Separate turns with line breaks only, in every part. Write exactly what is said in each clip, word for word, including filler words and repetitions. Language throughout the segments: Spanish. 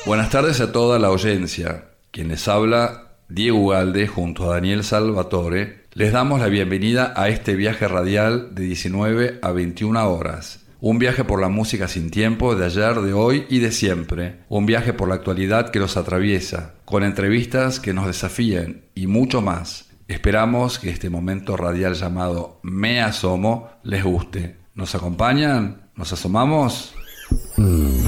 Buenas tardes a toda la audiencia. Quien les habla, Diego Ugalde, junto a Daniel Salvatore, les damos la bienvenida a este viaje radial de diecinueve a veintiuna horas. Un viaje por la música sin tiempo de ayer, de hoy y de siempre. Un viaje por la actualidad que los atraviesa, con entrevistas que nos desafíen y mucho más. Esperamos que este momento radial llamado Me Asomo les guste. ¿Nos acompañan? ¿Nos asomamos? Mm.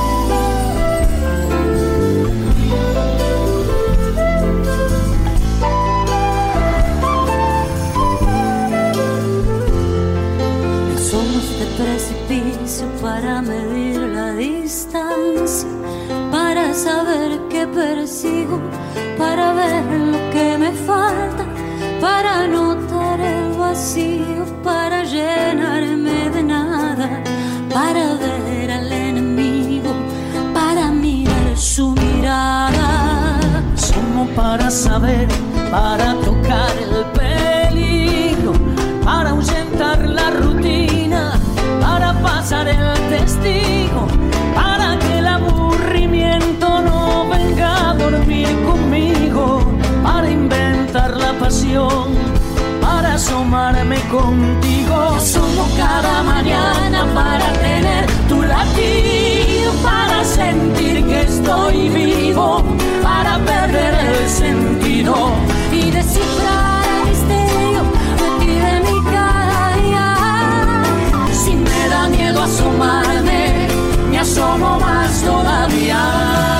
Precipicio para medir la distancia, para saber qué persigo, para ver lo que me falta, para notar el vacío, para llenarme de nada, para ver al enemigo, para mirar su mirada.
Somos para saber, para tocar el peligro, para ahuyentar la rutina, para pasar el testigo, para que el aburrimiento no venga a dormir conmigo, para inventar la pasión, para asomarme contigo.
Somos cada mañana para tener tu latido, para sentir que estoy vivo, para perder el sentido y descifrar el misterio de ti, de mi cada día. Si me da miedo asomarme, me asomo más todavía.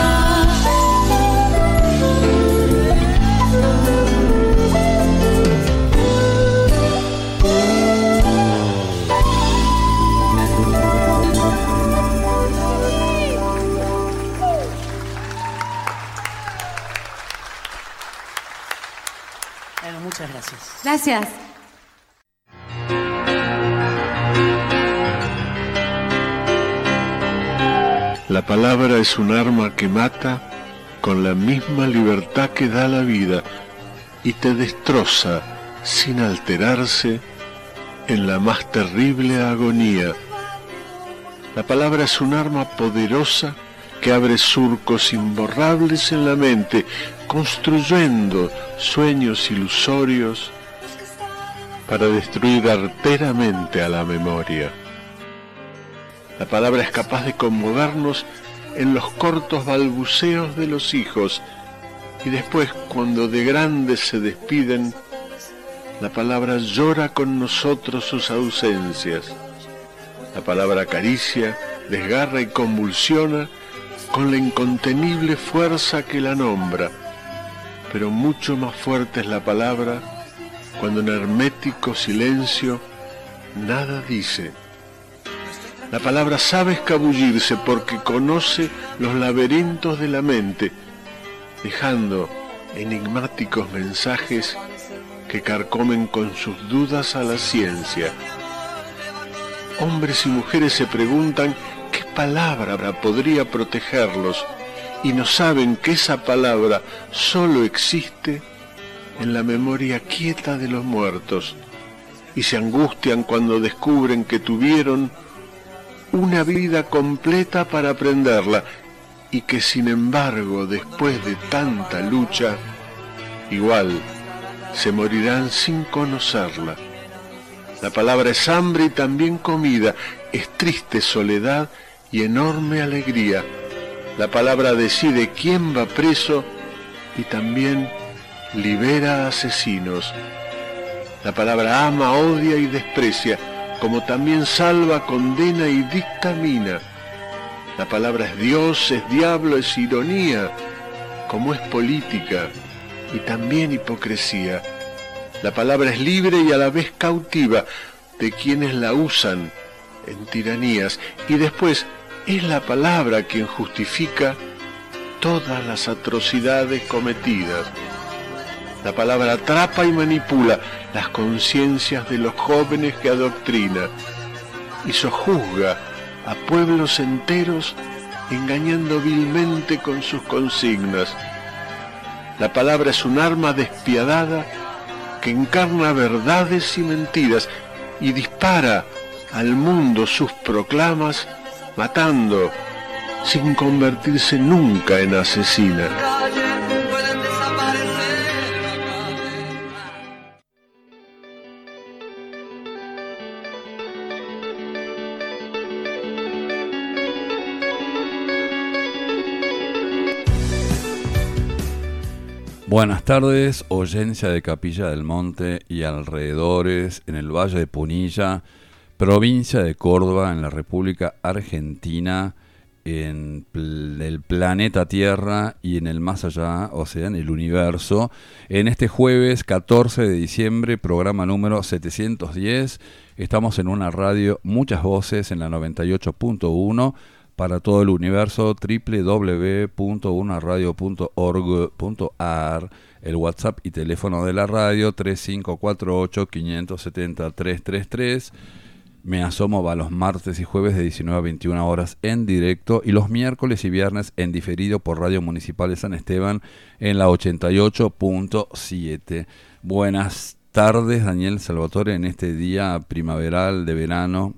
Bueno, muchas gracias.
Gracias.
La palabra es un arma que mata con la misma libertad que da la vida y te destroza sin alterarse en la más terrible agonía. La palabra es un arma poderosa que abre surcos imborrables en la mente, construyendo sueños ilusorios para destruir arteramente a la memoria. La palabra es capaz de conmovernos en los cortos balbuceos de los hijos y después, cuando de grandes se despiden, la palabra llora con nosotros sus ausencias. La palabra acaricia, desgarra y convulsiona con la incontenible fuerza que la nombra, pero mucho más fuerte es la palabra cuando en hermético silencio nada dice. La palabra sabe escabullirse porque conoce los laberintos de la mente, dejando enigmáticos mensajes que carcomen con sus dudas a la ciencia. Hombres y mujeres se preguntan qué palabra podría protegerlos y no saben que esa palabra solo existe en la memoria quieta de los muertos y se angustian cuando descubren que tuvieron una vida completa para aprenderla y que sin embargo después de tanta lucha igual se morirán sin conocerla. La palabra es hambre y también comida, es triste soledad y enorme alegría. La palabra decide quién va preso y también libera asesinos. La palabra ama, odia y desprecia, como también salva, condena y dictamina. La palabra es Dios, es diablo, es ironía, como es política y también hipocresía. La palabra es libre y a la vez cautiva de quienes la usan en tiranías, y después es la palabra quien justifica todas las atrocidades cometidas. La palabra atrapa y manipula las conciencias de los jóvenes que adoctrina y sojuzga a pueblos enteros engañando vilmente con sus consignas. La palabra es un arma despiadada que encarna verdades y mentiras y dispara al mundo sus proclamas, matando sin convertirse nunca en asesina.
Buenas tardes, oyencia de Capilla del Monte y alrededores en el Valle de Punilla, provincia de Córdoba, en la República Argentina, en pl- el planeta Tierra y en el más allá, o sea, en el universo. En este jueves catorce de diciembre, programa número setecientos diez, estamos en una radio, muchas voces, en la noventa y ocho punto uno, para todo el universo, doble u doble u doble u punto una radio punto org punto a r, el WhatsApp y teléfono de la radio tres cinco cuatro ocho, cinco siete cero, tres tres tres. Me asomo va los martes y jueves de diecinueve a veintiuna horas en directo y los miércoles y viernes en diferido por Radio Municipal de San Esteban en la ochenta y ocho punto siete. Buenas tardes, Daniel Salvatore, en este día primaveral de verano.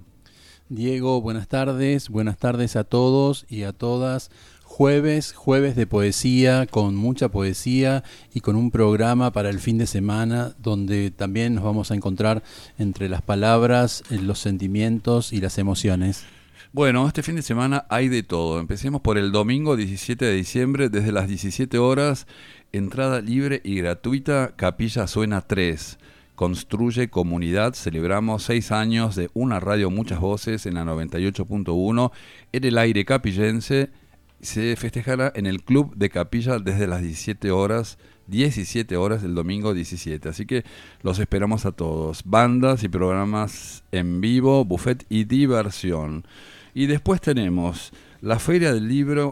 Diego, buenas tardes, buenas tardes a todos y a todas. Jueves, jueves de poesía, con mucha poesía y con un programa para el fin de semana donde también nos vamos a encontrar entre las palabras, los sentimientos y las emociones.
Bueno, este fin de semana hay de todo. Empecemos por el domingo diecisiete de diciembre, desde las diecisiete horas, entrada libre y gratuita, Capilla Suena tres. Construye comunidad, celebramos seis años de una radio muchas voces en la noventa y ocho punto uno, en el aire capillense. Se festejará en el Club de Capilla desde las diecisiete horas, diecisiete horas del domingo diecisiete. Así que los esperamos a todos. Bandas y programas en vivo, buffet y diversión. Y después tenemos la Feria del Libro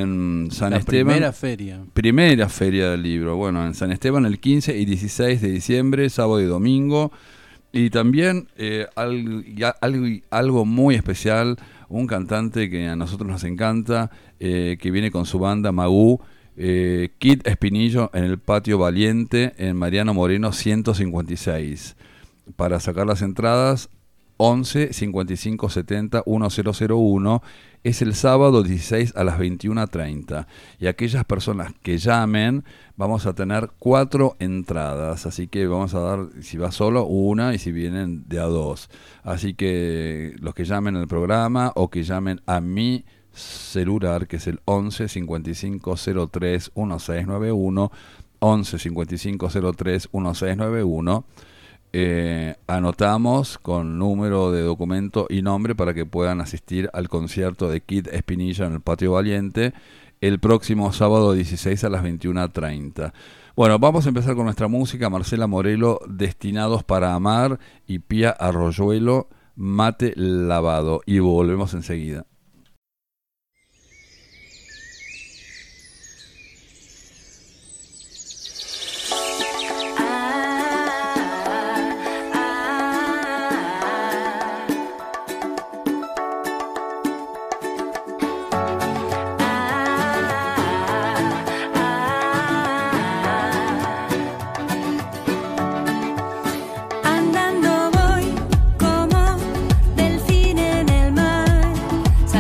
en San
la
Esteban.
Primera feria.
Primera Feria del Libro. Bueno, en San Esteban el quince y dieciséis de diciembre, sábado y domingo. Y también eh, algo, algo, algo muy especial, un cantante que a nosotros nos encanta, eh, que viene con su banda Magú, eh, Kid Espinillo, en el Patio Valiente, en Mariano Moreno ciento cincuenta y seis. Para sacar las entradas, once cincuenta y cinco setenta mil uno, es el sábado dieciséis a las veintiuna treinta. Y aquellas personas que llamen, vamos a tener cuatro entradas, así que vamos a dar, si va solo, una, y si vienen de a dos. Así que los que llamen al programa o que llamen a mi celular, que es el once cincuenta y cinco cero tres dieciséis noventa y uno, once cincuenta y cinco cero tres dieciséis noventa y uno, Eh, anotamos con número de documento y nombre para que puedan asistir al concierto de Kid Espinilla en el Patio Valiente el próximo sábado dieciséis a las veintiuna treinta. Bueno, vamos a empezar con nuestra música. Marcela Morelo, Destinados para Amar, y Pía Arroyuelo, Mate Lavado, y volvemos enseguida.
Andando voy como delfín en el mar.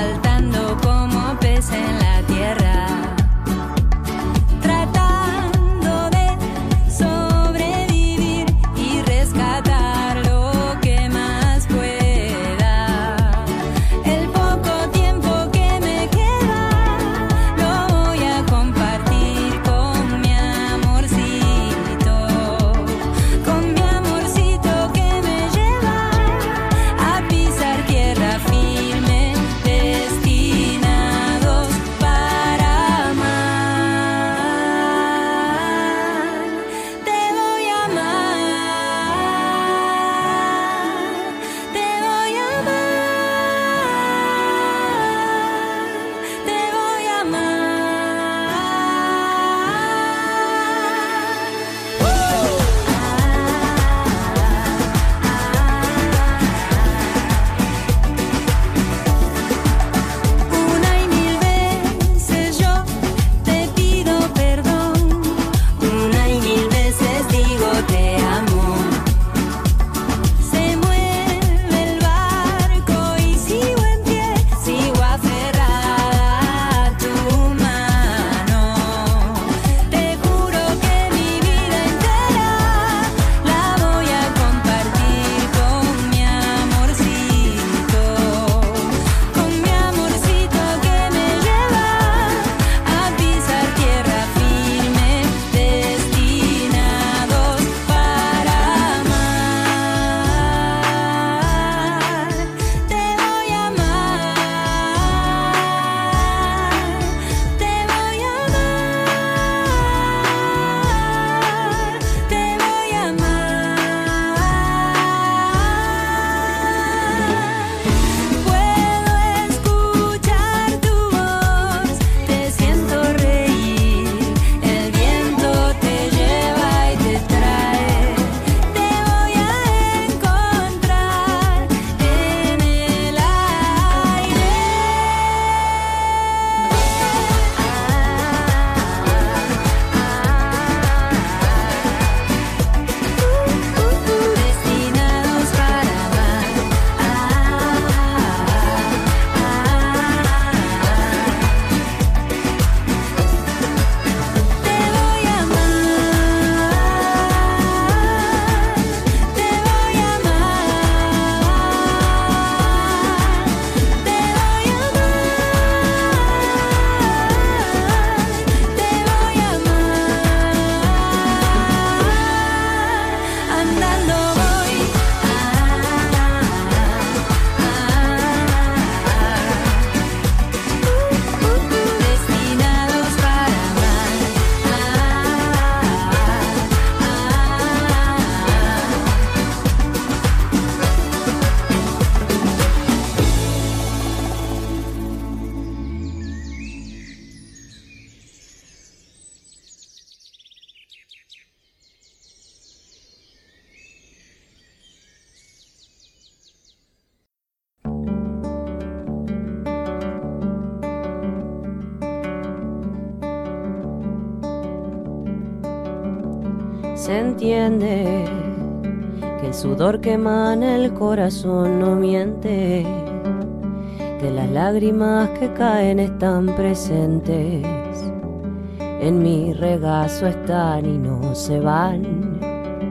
Se entiende que el sudor que emana el corazón no miente, que las lágrimas que caen están presentes, en mi regazo están y no se van.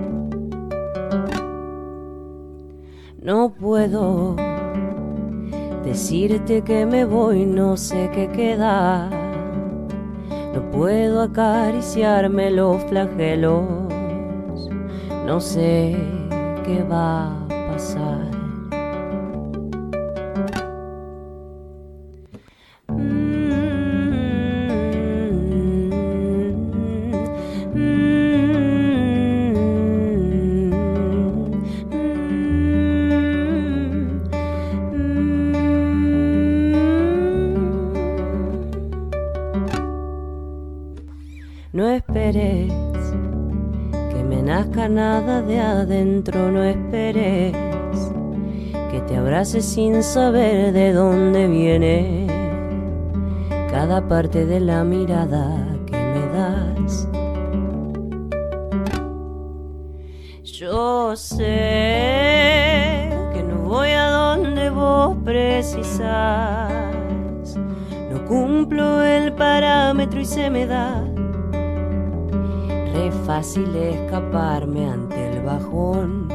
No puedo decirte que me voy, no sé qué queda. No puedo acariciarme los flagelos, no sé qué va a pasar. No esperes que me nazca nada de adentro, no esperes que te abrace sin saber de dónde viene cada parte de la mirada que me das. Yo sé que no voy a donde vos precisás, no cumplo el parámetro y se me da re fácil escaparme ante el bajón.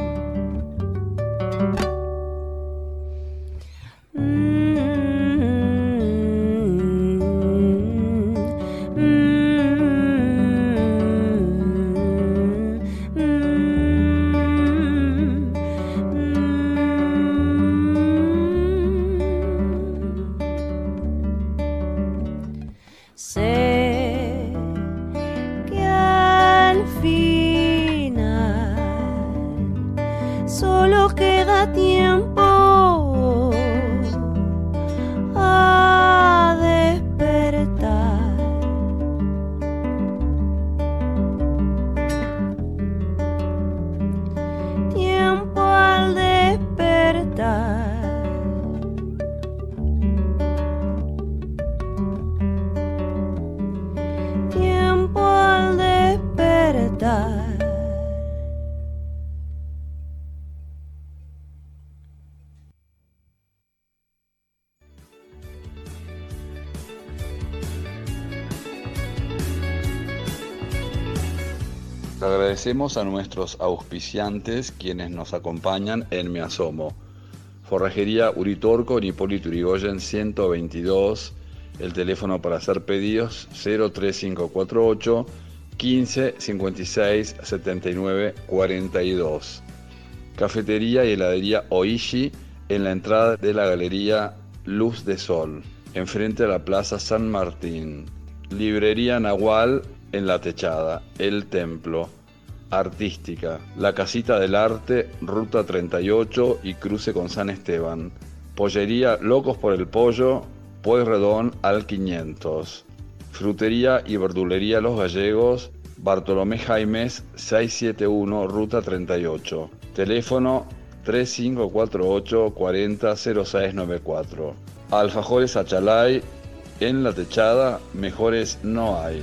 Agradecemos a nuestros auspiciantes quienes nos acompañan en Me Asomo. Forrajería Uritorco en Hipólito Yrigoyen ciento veintidós, el teléfono para hacer pedidos cero tres cinco cuatro ocho, quince, cincuenta y seis, setenta y nueve, cuarenta y dos. Cafetería y heladería Oishi en la entrada de la galería Luz de Sol, enfrente a la Plaza San Martín. Librería Nahual en La Techada, El Templo. Artística, La Casita del Arte, Ruta treinta y ocho y cruce con San Esteban. Pollería Locos por el Pollo, Pueyrredón al quinientos. Frutería y verdulería Los Gallegos, Bartolomé Jaimes seiscientos setenta y uno, Ruta treinta y ocho. Teléfono tres cinco cuatro ocho, cuarenta, cero seis noventa y cuatro. Alfajores Achalay, en La Techada, mejores no hay.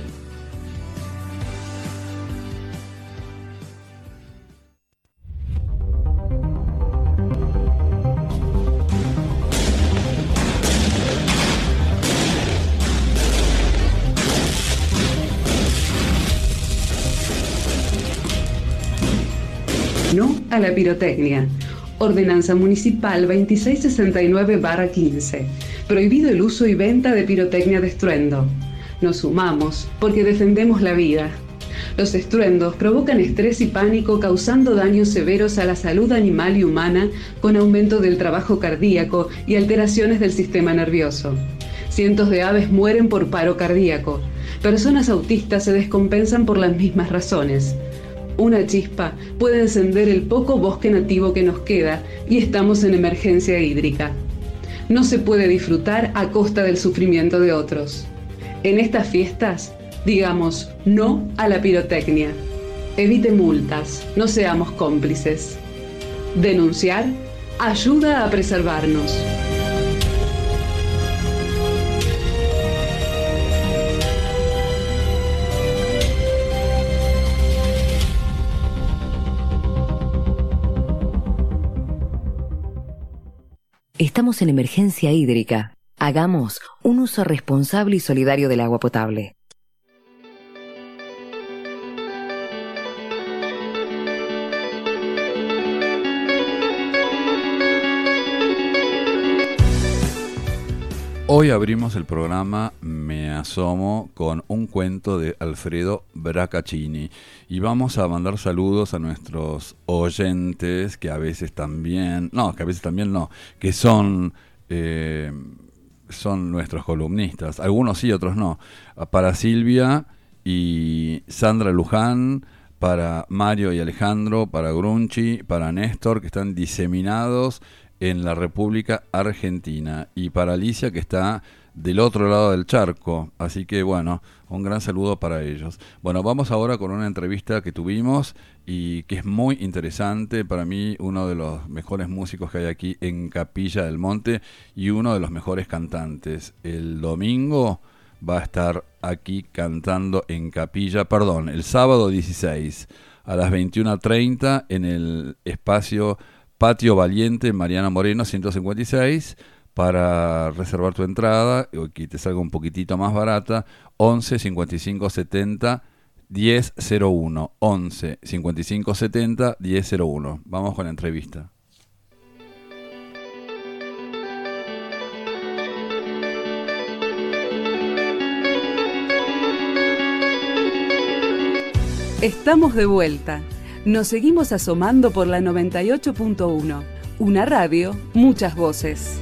No a la pirotecnia. Ordenanza Municipal veintiséis sesenta y nueve barra quince. Prohibido el uso y venta de pirotecnia de estruendo. Nos sumamos porque defendemos la vida. Los estruendos provocan estrés y pánico, causando daños severos a la salud animal y humana, con aumento del trabajo cardíaco y alteraciones del sistema nervioso. Cientos de aves mueren por paro cardíaco. Personas autistas se descompensan por las mismas razones. Una chispa puede encender el poco bosque nativo que nos queda y estamos en emergencia hídrica. No se puede disfrutar a costa del sufrimiento de otros. En estas fiestas, digamos no a la pirotecnia. Evite multas, no seamos cómplices. Denunciar ayuda a preservarnos.
Estamos en emergencia hídrica. Hagamos un uso responsable y solidario del agua potable.
Hoy abrimos el programa Me Asomo con un cuento de Alfredo Bracaccini y vamos a mandar saludos a nuestros oyentes que a veces también, no, que a veces también no, que son, eh, son nuestros columnistas, algunos sí, otros no, para Silvia y Sandra Luján, para Mario y Alejandro, para Grunchi, para Néstor, que están diseminados en la República Argentina, y para Alicia, que está del otro lado del charco. Así que bueno, un gran saludo para ellos. Bueno, vamos ahora con una entrevista que tuvimos y que es muy interesante. Para mí, uno de los mejores músicos que hay aquí en Capilla del Monte y uno de los mejores cantantes. El domingo va a estar aquí cantando en Capilla, perdón, el sábado dieciséis a las veintiuna treinta en el espacio Patio Valiente, Mariana Moreno, ciento cincuenta y seis. Para reservar tu entrada, o que te salga un poquitito más barata, once cincuenta y cinco setenta diez cero uno. once cincuenta y cinco setenta diez cero uno. Vamos con la entrevista.
Estamos de vuelta. Nos seguimos asomando por la noventa y ocho punto uno. Una radio, muchas voces.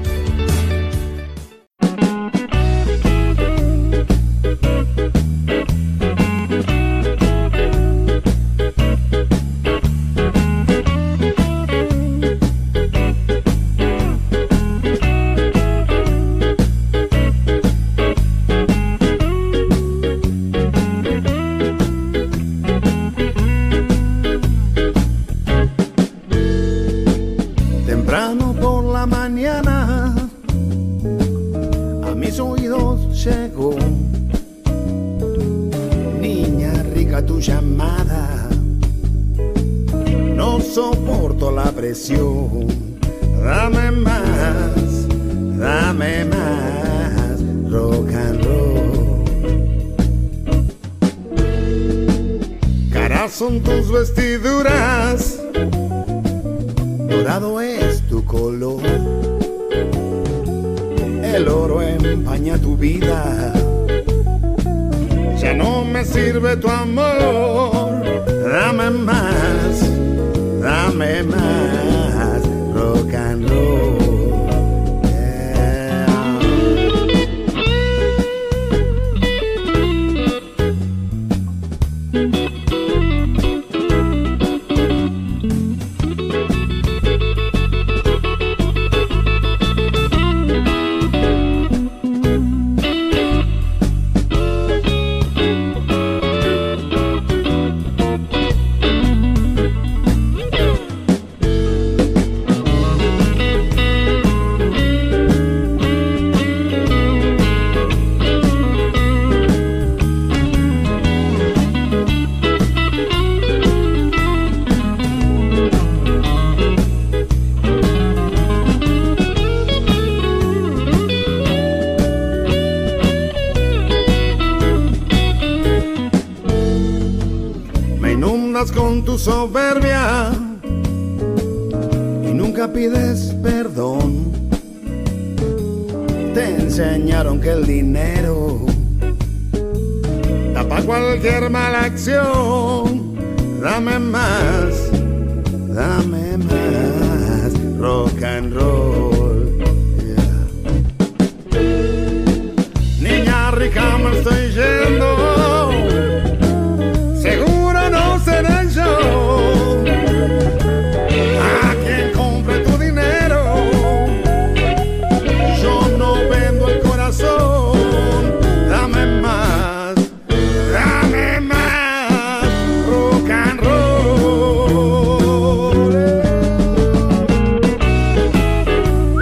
Dame más, dame más rock and roll. Caras son tus vestiduras, dorado es tu color. El oro empaña tu vida, ya no me sirve tu amor. Dame más, dame más rock and roll. Con tu soberbia y nunca pides perdón. Te enseñaron que el dinero tapa cualquier mala acción. Dame más, dame más rock and roll. Yeah. Niña rica, me estoy yendo. Seré yo a quien compre tu dinero. Yo no vendo el corazón. Dame más, dame más rock and roll.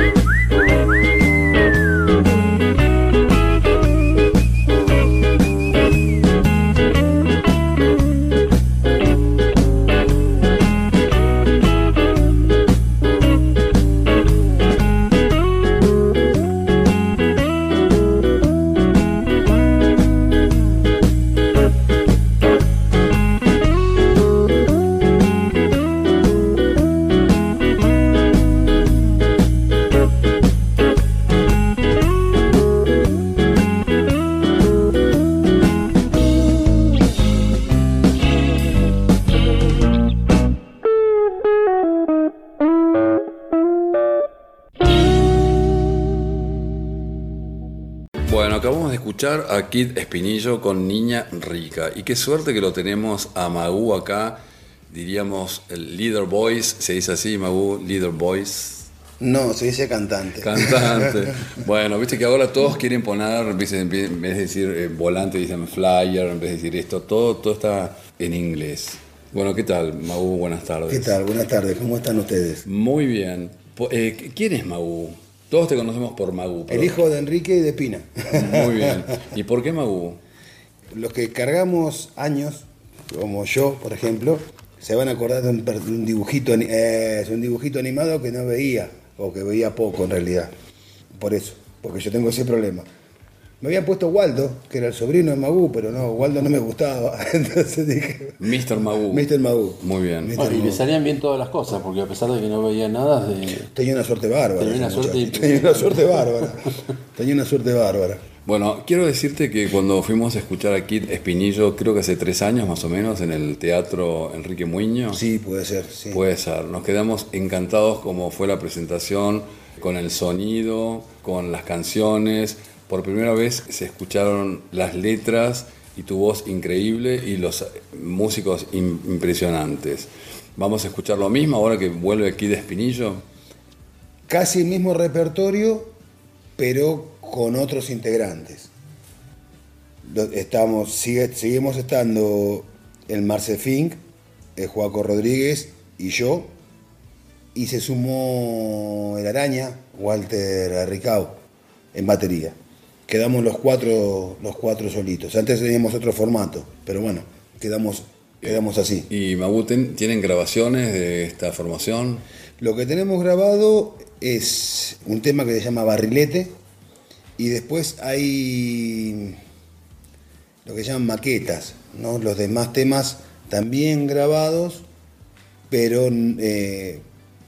escuchar a Kid Espinillo con Niña Rica. Y qué suerte que lo tenemos a Magú acá, diríamos el leader voice, ¿se dice así, Magú? Leader voice.
No, se dice cantante.
Cantante. Bueno, viste que ahora todos quieren poner, en vez de decir eh, volante, dicen flyer, en vez de decir esto, todo, todo está en inglés. Bueno, ¿qué tal, Magú? Buenas tardes.
¿Qué tal? Buenas tardes. ¿Cómo están ustedes?
Muy bien. Eh, ¿Quién es Magú? Todos te conocemos por Magú.
Pero... El hijo de Enrique y de Pina.
Muy bien. ¿Y por qué Magú?
Los que cargamos años, como yo, por ejemplo, se van a acordar de un, de un dibujito, eh, es un dibujito animado que no veía. O que veía poco en realidad, por eso, porque yo tengo ese problema. Me habían puesto Waldo, que era el sobrino de Magú, pero no, Waldo no me gustaba, entonces dije...
mister Magú.
mister Magú.
Muy bien.
Bueno, y le salían bien todas las cosas, porque a pesar de que no veía nada... De...
Tenía una suerte bárbara.
Tenía una suerte, y...
Tenía una suerte bárbara. Tenía una suerte bárbara.
Bueno, quiero decirte que cuando fuimos a escuchar a Kid Espinillo, creo que hace tres años más o menos, en el Teatro Enrique Muiño.
Sí, puede ser, sí.
Puede ser. Nos quedamos encantados como fue la presentación, con el sonido, con las canciones. Por primera vez se escucharon las letras y tu voz increíble y los músicos impresionantes. ¿Vamos a escuchar lo mismo ahora que vuelve Kid Espinillo?
Casi el mismo repertorio, pero con otros integrantes. Estamos, sigue, seguimos estando el Marce Fink, el Joaco Rodríguez y yo, y se sumó el Araña, Walter Ricau, en batería. Quedamos los cuatro, los cuatro solitos. Antes teníamos otro formato, pero bueno, quedamos, quedamos así.
¿Y Magú tienen grabaciones de esta formación?
Lo que tenemos grabado es un tema que se llama Barrilete, y después hay lo que llaman maquetas, ¿no? Los demás temas también grabados, pero eh,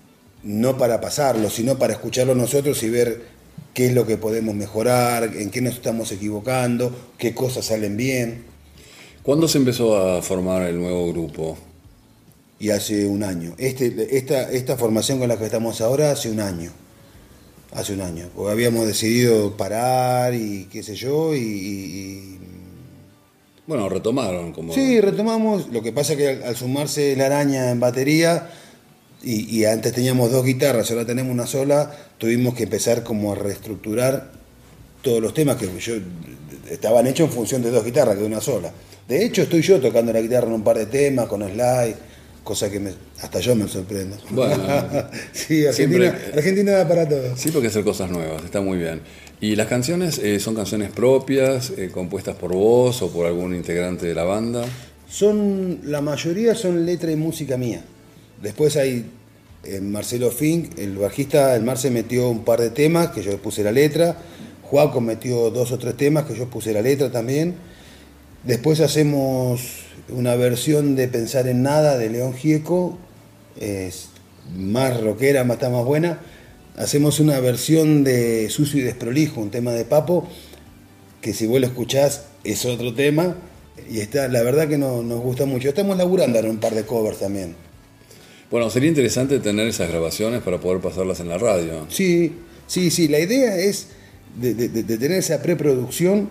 no para pasarlos, sino para escucharlos nosotros y ver qué es lo que podemos mejorar, en qué nos estamos equivocando, qué cosas salen bien.
¿Cuándo se empezó a formar el nuevo grupo?
Y hace un año. Este, esta, esta formación con la que estamos ahora hace un año. Hace un año, porque habíamos decidido parar y qué sé yo, y... y...
Bueno, retomaron como...
Sí, retomamos, lo que pasa es que al, al sumarse la Araña en batería, y, y antes teníamos dos guitarras, ahora tenemos una sola, tuvimos que empezar como a reestructurar todos los temas que yo, estaban hechos en función de dos guitarras, que de una sola. De hecho, estoy yo tocando la guitarra en un par de temas, con slide, cosa que me, hasta yo me sorprendo.
Bueno,
sí, Argentina, siempre, Argentina da para todo.
Sí, porque hacer cosas nuevas, está muy bien. ¿Y las canciones eh, son canciones propias, eh, compuestas por vos o por algún integrante de la banda?
Son, la mayoría son letra y música mía. Después hay eh, Marcelo Fink, el bajista, el Marce metió un par de temas que yo puse la letra, Joaco metió dos o tres temas que yo puse la letra también. Después hacemos una versión de Pensar en Nada de León Gieco, es más rockera, más, está más buena. Hacemos una versión de Sucio y Desprolijo, un tema de Papo, que si vos lo escuchás es otro tema, y está, la verdad que no, nos gusta mucho. Estamos laburando en un par de covers también.
Bueno, sería interesante tener esas grabaciones para poder pasarlas en la radio.
Sí, sí, sí, la idea es de, de, de tener esa preproducción,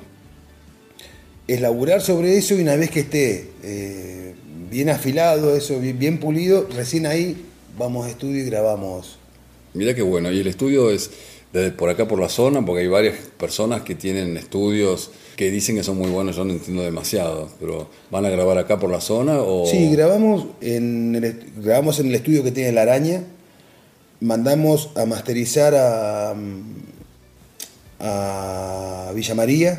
es laburar sobre eso y una vez que esté eh, bien afilado, eso bien, bien pulido, recién ahí vamos a estudio y grabamos.
Mirá qué bueno, y el estudio es de por acá por la zona, porque hay varias personas que tienen estudios que dicen que son muy buenos, yo no entiendo demasiado, pero ¿van a grabar acá por la zona? O...
Sí, grabamos en el, grabamos en el estudio que tiene La Araña, mandamos a masterizar a, a Villa María,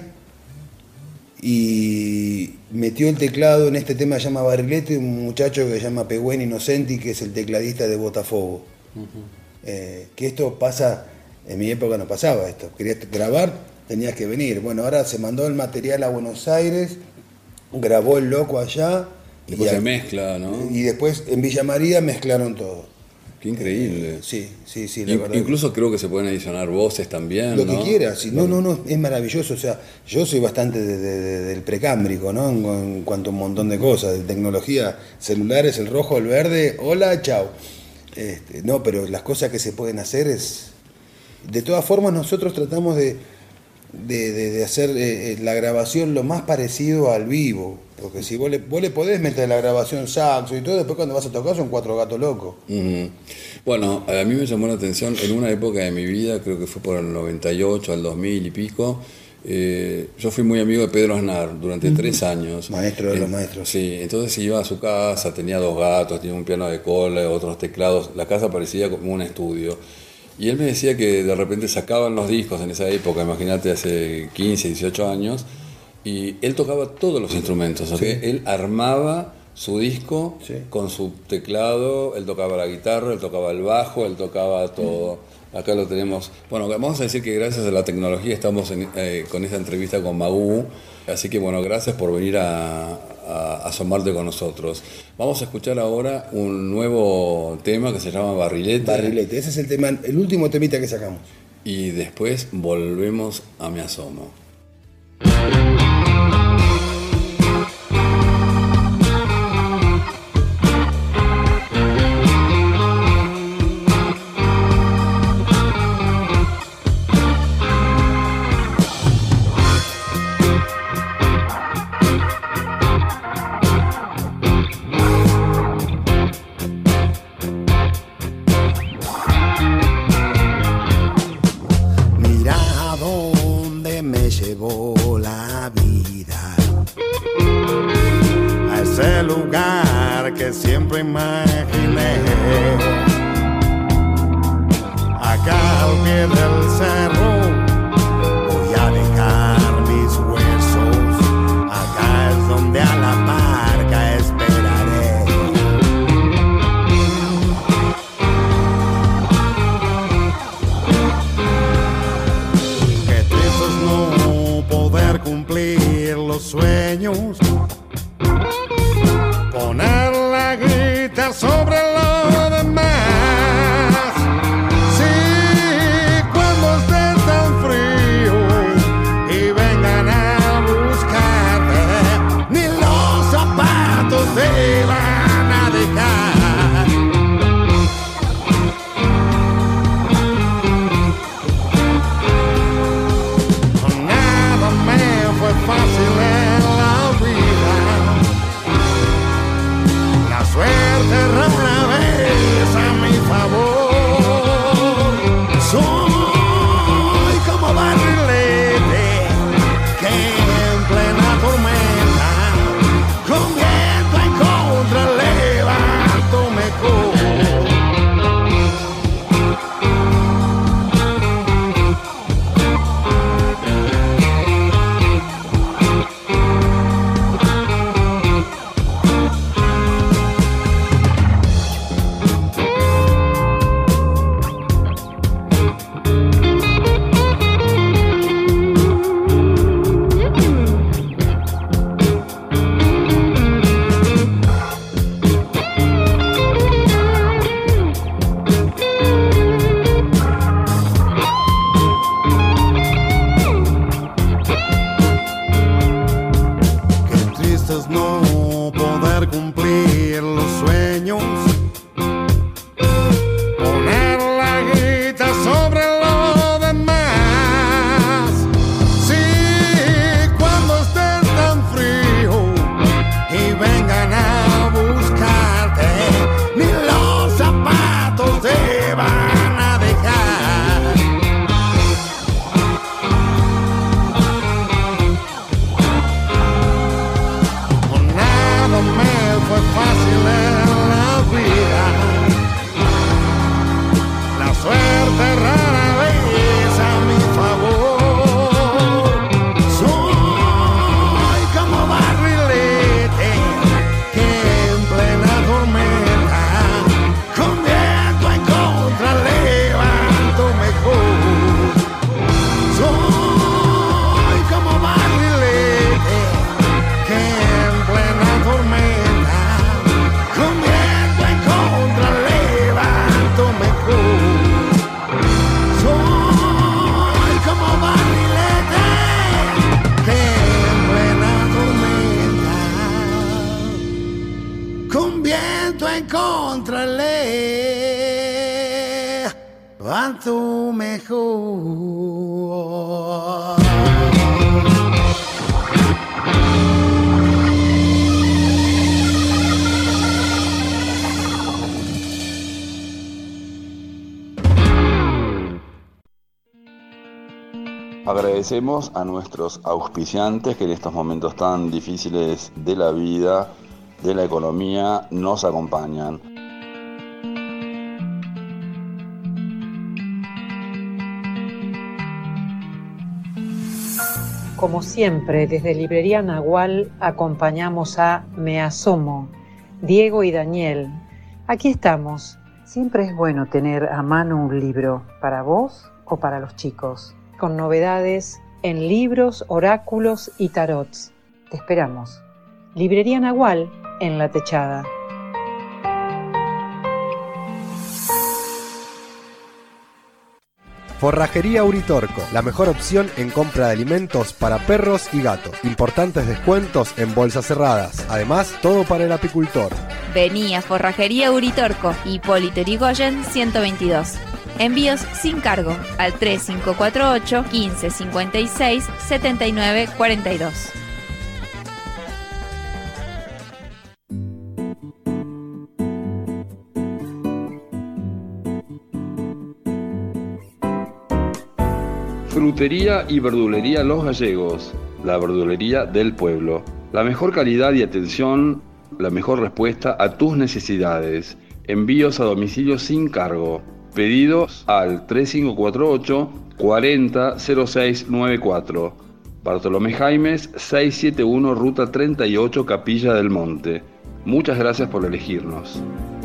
y metió el teclado en este tema que se llama Barrilete, un muchacho que se llama Pehuen Innocenti, que es el tecladista de Botafogo. Uh-huh. eh, que esto pasa, en mi época no pasaba esto, querías grabar, tenías que venir. Bueno, ahora se mandó el material a Buenos Aires, grabó el loco allá.
Después
y
se mezcla, ¿no?
Y después en Villa María mezclaron todo.
Qué increíble.
Eh, sí, sí, sí, la
In-
verdad.
Incluso creo que se pueden adicionar voces también,
Lo
¿no?
que quieras. Sí. No, no, no, es maravilloso. O sea, yo soy bastante de, de, de, del precámbrico, ¿no? En, en cuanto a un montón de cosas, de tecnología, celulares, el rojo, el verde, hola, chao. Este, no, pero las cosas que se pueden hacer es... De todas formas, nosotros tratamos de, de, de, de hacer eh, la grabación lo más parecido al vivo. Porque si vos le, vos le podés meter la grabación saxo y todo, después cuando vas a tocar son cuatro gatos locos.
Uh-huh. Bueno, a mí me llamó la atención en una época de mi vida, creo que fue por el noventa y ocho al dos mil y pico. Eh, yo fui muy amigo de Pedro Aznar durante uh-huh. tres años.
Maestro de
eh,
los maestros.
Sí, entonces iba a su casa, tenía dos gatos, tenía un piano de cola, otros teclados. La casa parecía como un estudio. Y él me decía que de repente sacaban los discos en esa época, imagínate hace quince, dieciocho años, y él tocaba todos los instrumentos, ¿okay? Sí. Él armaba su disco sí. con su teclado, él tocaba la guitarra, él tocaba el bajo, él tocaba todo. Acá lo tenemos. Bueno, vamos a decir que gracias a la tecnología estamos en, eh, con esta entrevista con Magú, así que bueno, gracias por venir a, a, a asomarte con nosotros. Vamos a escuchar ahora un nuevo tema que se llama Barrilete.
Barrilete, ese es el tema, el último temita que sacamos.
Y después volvemos a Me Asomo.
Siempre imaginé acá al pie del cerro voy a dejar mis huesos, acá es donde a la barca esperaré. Qué triste es no poder cumplir los sueños, poner la guitarra sobre lo demás. Sí, cuando esté tan frío y vengan a buscarte, ni los zapatos te van a dejar. Nada me fue fácil en la vida. La suerte rara vez a mi favor. Soy como barrilete que en plena tormenta, con viento en contra, levanto mejor. No poder cumplir los sueños, poner la guitarra sobre lo demás. Sí, cuando estés tan frío y vengan a buscarte, ni los zapatos te van a dejar. Me fue fácil en la vida, la suerte rara vez a mi favor. Soy como barrilete que en plena tormenta, con viento en contra, levanto mejor. Soy como barrilete que en plena tormenta, con viento en contra, levanto mejor. Soy como barrilete que en plena tormenta, con viento en contra, levanto mejor.
Agradecemos a nuestros auspiciantes que en estos momentos tan difíciles de la vida, de la economía, nos acompañan.
Como siempre, desde Librería Nahual acompañamos a Me Asomo, Diego y Daniel. Aquí estamos. Siempre es bueno tener a mano un libro, para vos o para los chicos, con novedades en libros, oráculos y tarots. Te esperamos. Librería Nahual en La Techada.
Forrajería Uritorco, la mejor opción en compra de alimentos para perros y gatos. Importantes descuentos en bolsas cerradas. Además, todo para el apicultor.
Vení a Forrajería Uritorco, Hipólito Yrigoyen ciento veintidós. Envíos sin cargo al tres cinco cuatro ocho, quince cincuenta y seis, setenta y nueve cuarenta y dos.
Frutería y verdulería Los Gallegos, la verdulería del pueblo. La mejor calidad y atención, la mejor respuesta a tus necesidades. Envíos a domicilio sin cargo. Pedidos al tres cinco cuatro ocho, cuarenta, cero seis noventa y cuatro. Bartolomé Jaimes, seiscientos setenta y uno, Ruta treinta y ocho, Capilla del Monte. Muchas gracias por elegirnos.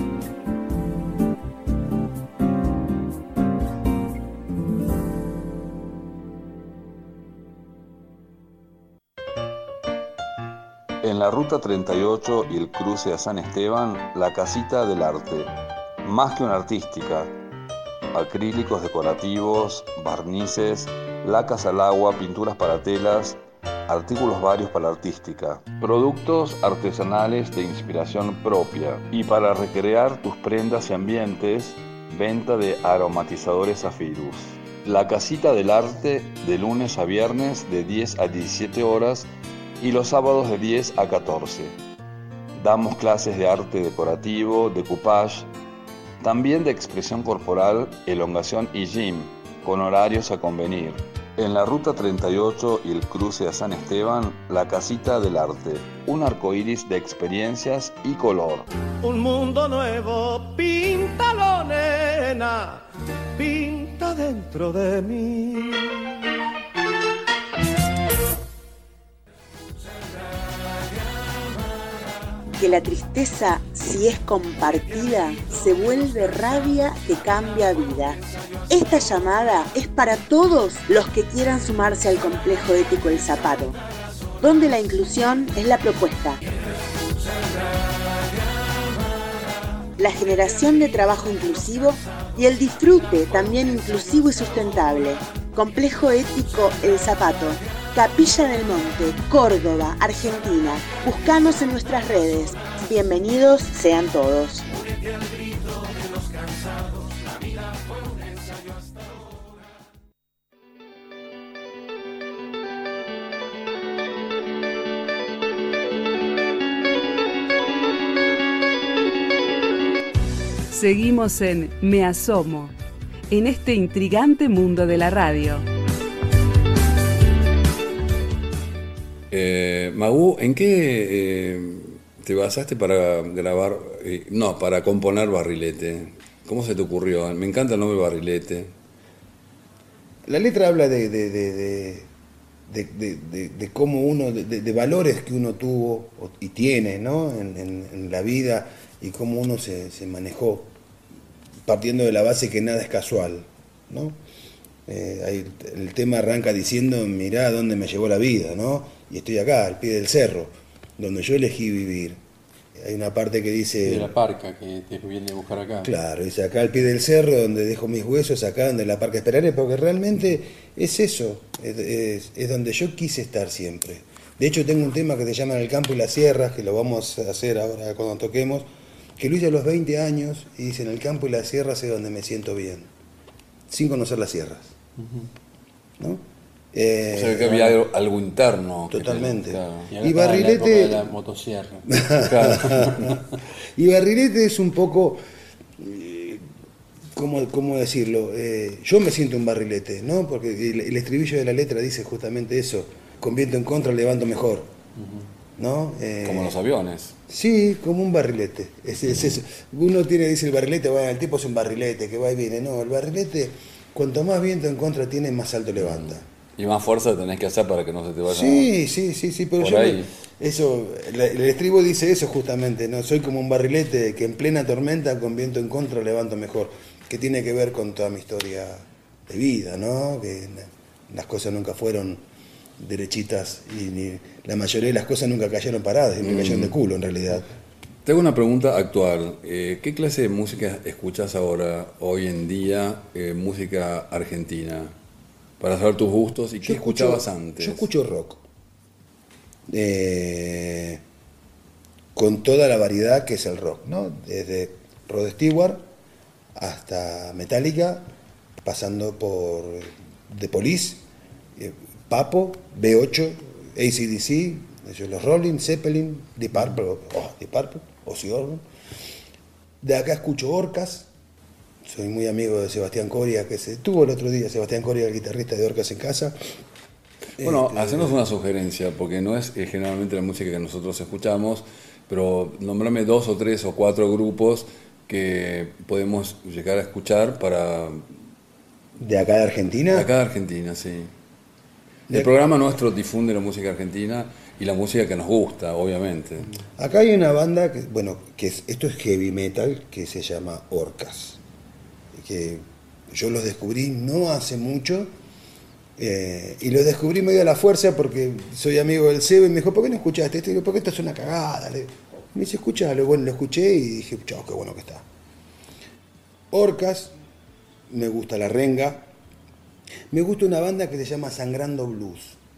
En la Ruta treinta y ocho y el cruce a San Esteban, la Casita del Arte. Más que una artística. Acrílicos decorativos, barnices, lacas al agua, pinturas para telas, artículos varios para la artística. Productos artesanales de inspiración propia. Y para recrear tus prendas y ambientes, venta de aromatizadores Zafirus. La Casita del Arte, de lunes a viernes de diez a diecisiete horas, y los sábados de diez a catorce. Damos clases de arte decorativo, decoupage, también de expresión corporal, elongación y gym, con horarios a convenir. En la Ruta treinta y ocho y el cruce a San Esteban, la Casita del Arte, un arcoíris de experiencias y color.
Un mundo nuevo, píntalo, nena, pinta dentro de mí.
Que la tristeza, si es compartida, se vuelve rabia que cambia vida. Esta llamada es para todos los que quieran sumarse al complejo ético El Zapato, donde la inclusión es la propuesta. La generación de trabajo inclusivo y el disfrute también inclusivo y sustentable. Complejo ético El Zapato, Capilla del Monte, Córdoba, Argentina. Búscanos en nuestras redes. Bienvenidos sean todos.
Seguimos en Me Asomo, en este intrigante mundo de la radio.
Eh, Magu, ¿en qué eh, te basaste para grabar, eh, no, para componer Barrilete? ¿Cómo se te ocurrió? Me encanta el nombre Barrilete.
La letra habla de, de, de, de, de, de, de, de cómo uno, de, de valores que uno tuvo y tiene, ¿no? en, en, en la vida, y cómo uno se, se manejó, partiendo de la base que nada es casual, ¿no? Eh, ahí el tema arranca diciendo, mirá dónde me llevó la vida, ¿no? Y estoy acá, al pie del cerro, donde yo elegí vivir. Hay una parte que dice...
De la parca, que te viene a buscar acá.
Claro, dice acá al pie del cerro, donde dejo mis huesos, acá donde la parca esperaré, porque realmente es eso, es, es, es donde yo quise estar siempre. De hecho, tengo un tema que se llama En el campo y las sierras, que lo vamos a hacer ahora cuando toquemos, que lo hice a los veinte años, y dice, en el campo y las sierras es donde me siento bien, sin conocer las sierras. Uh-huh. ¿No? Eh,
o sea que había algo, algo interno.
Totalmente.
Te, claro. Y,
y Barrilete...
La, la motosierra.
Claro. Y Barrilete es un poco... Eh, ¿cómo, cómo decirlo? Eh, yo me siento un barrilete, ¿no? Porque el, el estribillo de la letra dice justamente eso, con viento en contra levanto mejor, uh-huh. ¿no? Eh,
como los aviones.
Sí, como un barrilete. Es, es, es, uno tiene, dice el barrilete, bueno, el tipo es un barrilete, que va y viene. No, el barrilete, cuanto más viento en contra tiene, más alto levanta.
Y más fuerza tenés que hacer para que no se te vaya.
Sí, sí, sí, sí, pero
por
yo
ahí.
Me, eso, la, el estribo dice eso justamente, ¿no? Soy como un barrilete que en plena tormenta con viento en contra levanto mejor, que tiene que ver con toda mi historia de vida, ¿no? Que las cosas nunca fueron derechitas y ni, la mayoría de las cosas nunca cayeron paradas, siempre mm. cayeron de culo en realidad.
Tengo una pregunta actual. Eh, ¿Qué clase de música escuchás ahora, hoy en día, eh, música argentina? Para saber tus gustos y qué escucho, escuchabas antes.
Yo escucho rock. Eh, con toda la variedad que es el rock, ¿no? Desde Rod Stewart hasta Metallica, pasando por The Police, eh, Papo, B ocho, A C D C, los Rolling, Zeppelin, Deep Purple, oh, Deep Purple, Ozzy Osbourne. De acá escucho Orcas. Soy muy amigo de Sebastián Coria, que se tuvo el otro día, Sebastián Coria, el guitarrista de Orcas en casa.
Bueno,
este,
hacenos una sugerencia, porque no es eh, generalmente la música que nosotros escuchamos, pero nombrame dos o tres o cuatro grupos que podemos llegar a escuchar para...
¿De acá de Argentina?
De acá de Argentina, sí. El de... programa nuestro difunde la música argentina y la música que nos gusta, obviamente.
Acá hay una banda, que, bueno, que es, esto es heavy metal, que se llama Orcas. Que yo los descubrí no hace mucho eh, y los descubrí medio a la fuerza porque soy amigo del Seba y me dijo, ¿por qué no escuchaste esto? Y digo, porque esto es una cagada. Le, me dice, escúchalo. Bueno, lo escuché y dije, chao, qué bueno que está. Orcas, me gusta La Renga, me gusta una banda que se llama Sangrando Blues,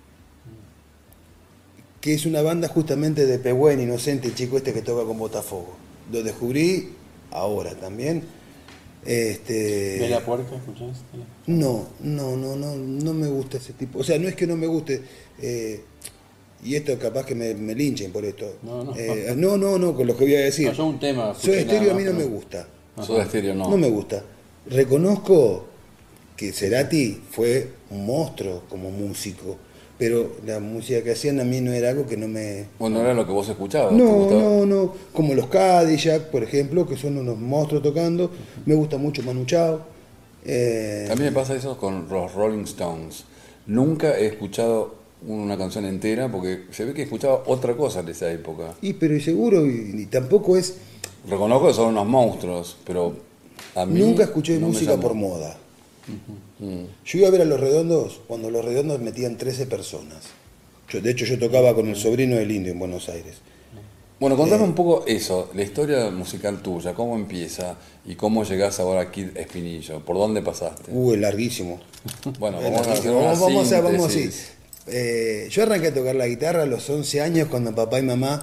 que es una banda justamente de Pehuen Inocente, el chico este que toca con Botafogo. Lo descubrí ahora también. Este...
¿De la puerta escuchaste?
No, no, no, no, no me gusta ese tipo. O sea, no es que no me guste, eh, y esto capaz que me, me linchen por esto.
No, no,
eh, no, no, no, con lo que voy a decir.
No, yo un tema.
Soda Stereo a mí no me gusta.
Soda Stereo no.
No me gusta. Reconozco que Cerati fue un monstruo como músico, pero la música que hacían a mí no era algo que no me...
Bueno, no era lo que vos escuchabas.
No, no, no. Como los Cadillac, por ejemplo, que son unos monstruos tocando. Me gusta mucho Manu Chao. Eh...
A mí me pasa eso con los Rolling Stones. Nunca he escuchado una canción entera porque se ve que escuchaba otra cosa en esa época.
Y pero y seguro, y, y tampoco es...
Reconozco que son unos monstruos, pero a mí...
Nunca escuché
no
música por moda. Uh-huh. Yo iba a ver a Los Redondos cuando Los Redondos metían trece personas. Yo, de hecho, yo tocaba con el sobrino del Indio en Buenos Aires.
Bueno, contame
eh,
un poco eso, la historia musical tuya, cómo empieza y cómo llegás ahora a Kid Espinillo, ¿por dónde pasaste?
Uh, es larguísimo.
Bueno,
es
vamos
larguísimo.
a hacer una
vamos, a, vamos así.
síntesis.
Eh, yo arranqué a tocar la guitarra a los once años cuando papá y mamá,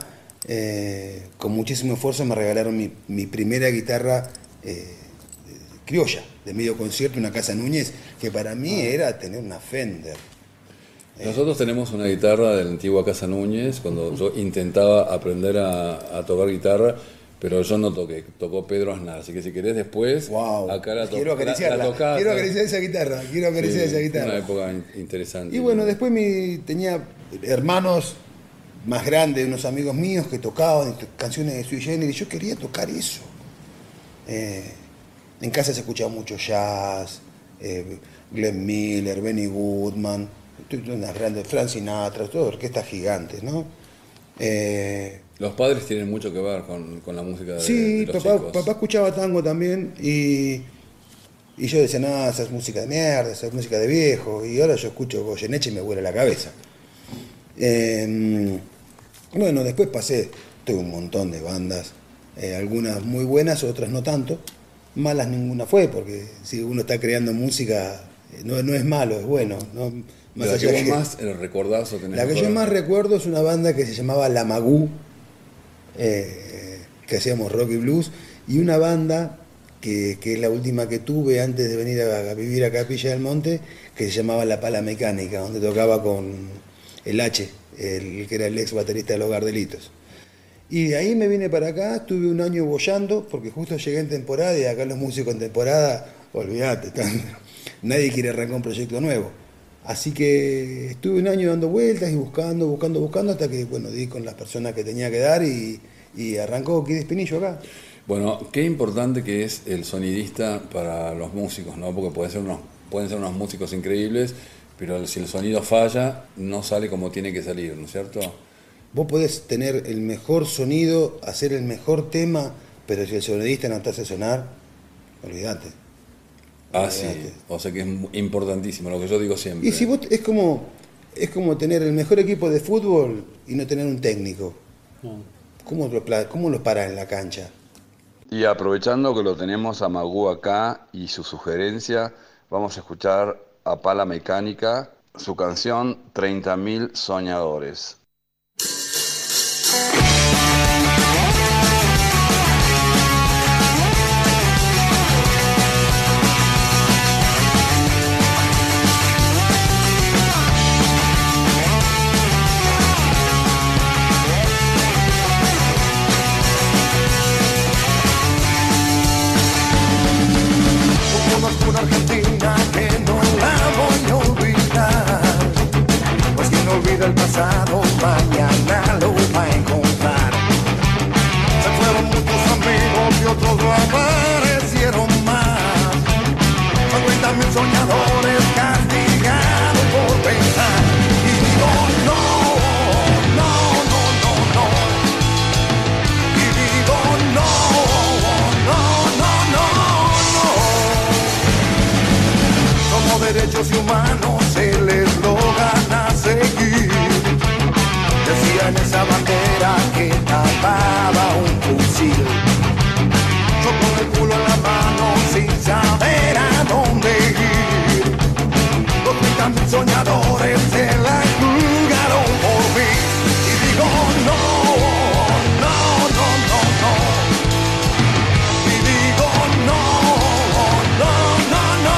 eh, con muchísimo esfuerzo, me regalaron mi, mi primera guitarra eh, criolla, de medio concierto, una Casa Núñez, que para mí ah. era tener una Fender.
Nosotros tenemos una guitarra de la antigua Casa Núñez, cuando yo intentaba aprender a, a tocar guitarra, pero yo no toqué, tocó Pedro Aznar, así que si querés después,
wow.
acá la, to
quiero acariciarla,
la tocás.
Quiero acariciar esa guitarra, quiero acariciar
sí,
esa guitarra.
Una época interesante.
Y bueno, después mi, tenía hermanos más grandes, unos amigos míos que tocaban canciones de Sui Generis, y yo quería tocar eso. Eh, en casa se escuchaba mucho jazz, eh, Glenn Miller, Benny Goodman, unas grandes, Frank Sinatra, todas orquestas gigantes, ¿no? Eh,
los padres tienen mucho que ver con, con la música de,
sí,
de los
papá,
chicos.
papá escuchaba tango también y, y yo decía, no, esa es música de mierda, esa es música de viejo, y ahora yo escucho Goyeneche y me vuela la cabeza. Eh, bueno, después pasé, tuve un montón de bandas, eh, algunas muy buenas, otras no tanto, malas ninguna fue, porque si uno está creando música, no, no es malo, es bueno, ¿no? Más
la
allá
que vos
que,
más el recordazo tenés.
La que yo más recuerdo es una banda que se llamaba La Magú, eh, que hacíamos rock y blues, y una banda que, que es la última que tuve antes de venir a, a vivir a Capilla del Monte, que se llamaba La Pala Mecánica, donde tocaba con el H, el que era el ex baterista de Los Gardelitos. Y de ahí me vine para acá, estuve un año boyando, porque justo llegué en temporada y acá los músicos en temporada, olvídate, están, nadie quiere arrancar un proyecto nuevo. Así que estuve un año dando vueltas y buscando, buscando, buscando, hasta que, bueno, di con las personas que tenía que dar y, y arrancó Kid Espinillo acá.
Bueno, qué importante que es el sonidista para los músicos, ¿no? Porque pueden ser unos, pueden ser unos músicos increíbles, pero si el sonido falla, no sale como tiene que salir, ¿no es cierto?
Vos podés tener el mejor sonido, hacer el mejor tema, pero si el sonidista no te hace sonar, olvídate.
Ah, sí, o sea que es importantísimo, lo que yo digo siempre.
Y si vos, es como, es como tener el mejor equipo de fútbol y no tener un técnico. ¿Cómo lo, cómo lo parás en la cancha?
Y aprovechando que lo tenemos a Magú acá y su sugerencia, vamos a escuchar a Pala Mecánica, su canción treinta mil Soñadores.
Una Argentina que no la voy a olvidar, pues quien no olvida el pasado mañana lo va a encontrar. Se fueron muchos amigos y otros no aparecieron más. cincuenta mil soñadores castigados por pensar. Y digo no, no, no, no, no. Y digo no, no, no, no, no. Como derechos humanos el eslogan a seguir. Decía en esa bandera que tapaba un fusil. Yo con el culo en la mano sin saber a dónde ir. Los treinta mil soñadores se la jugaron por mí. Y digo no, no, no, no, no. Y digo no, no, no, no.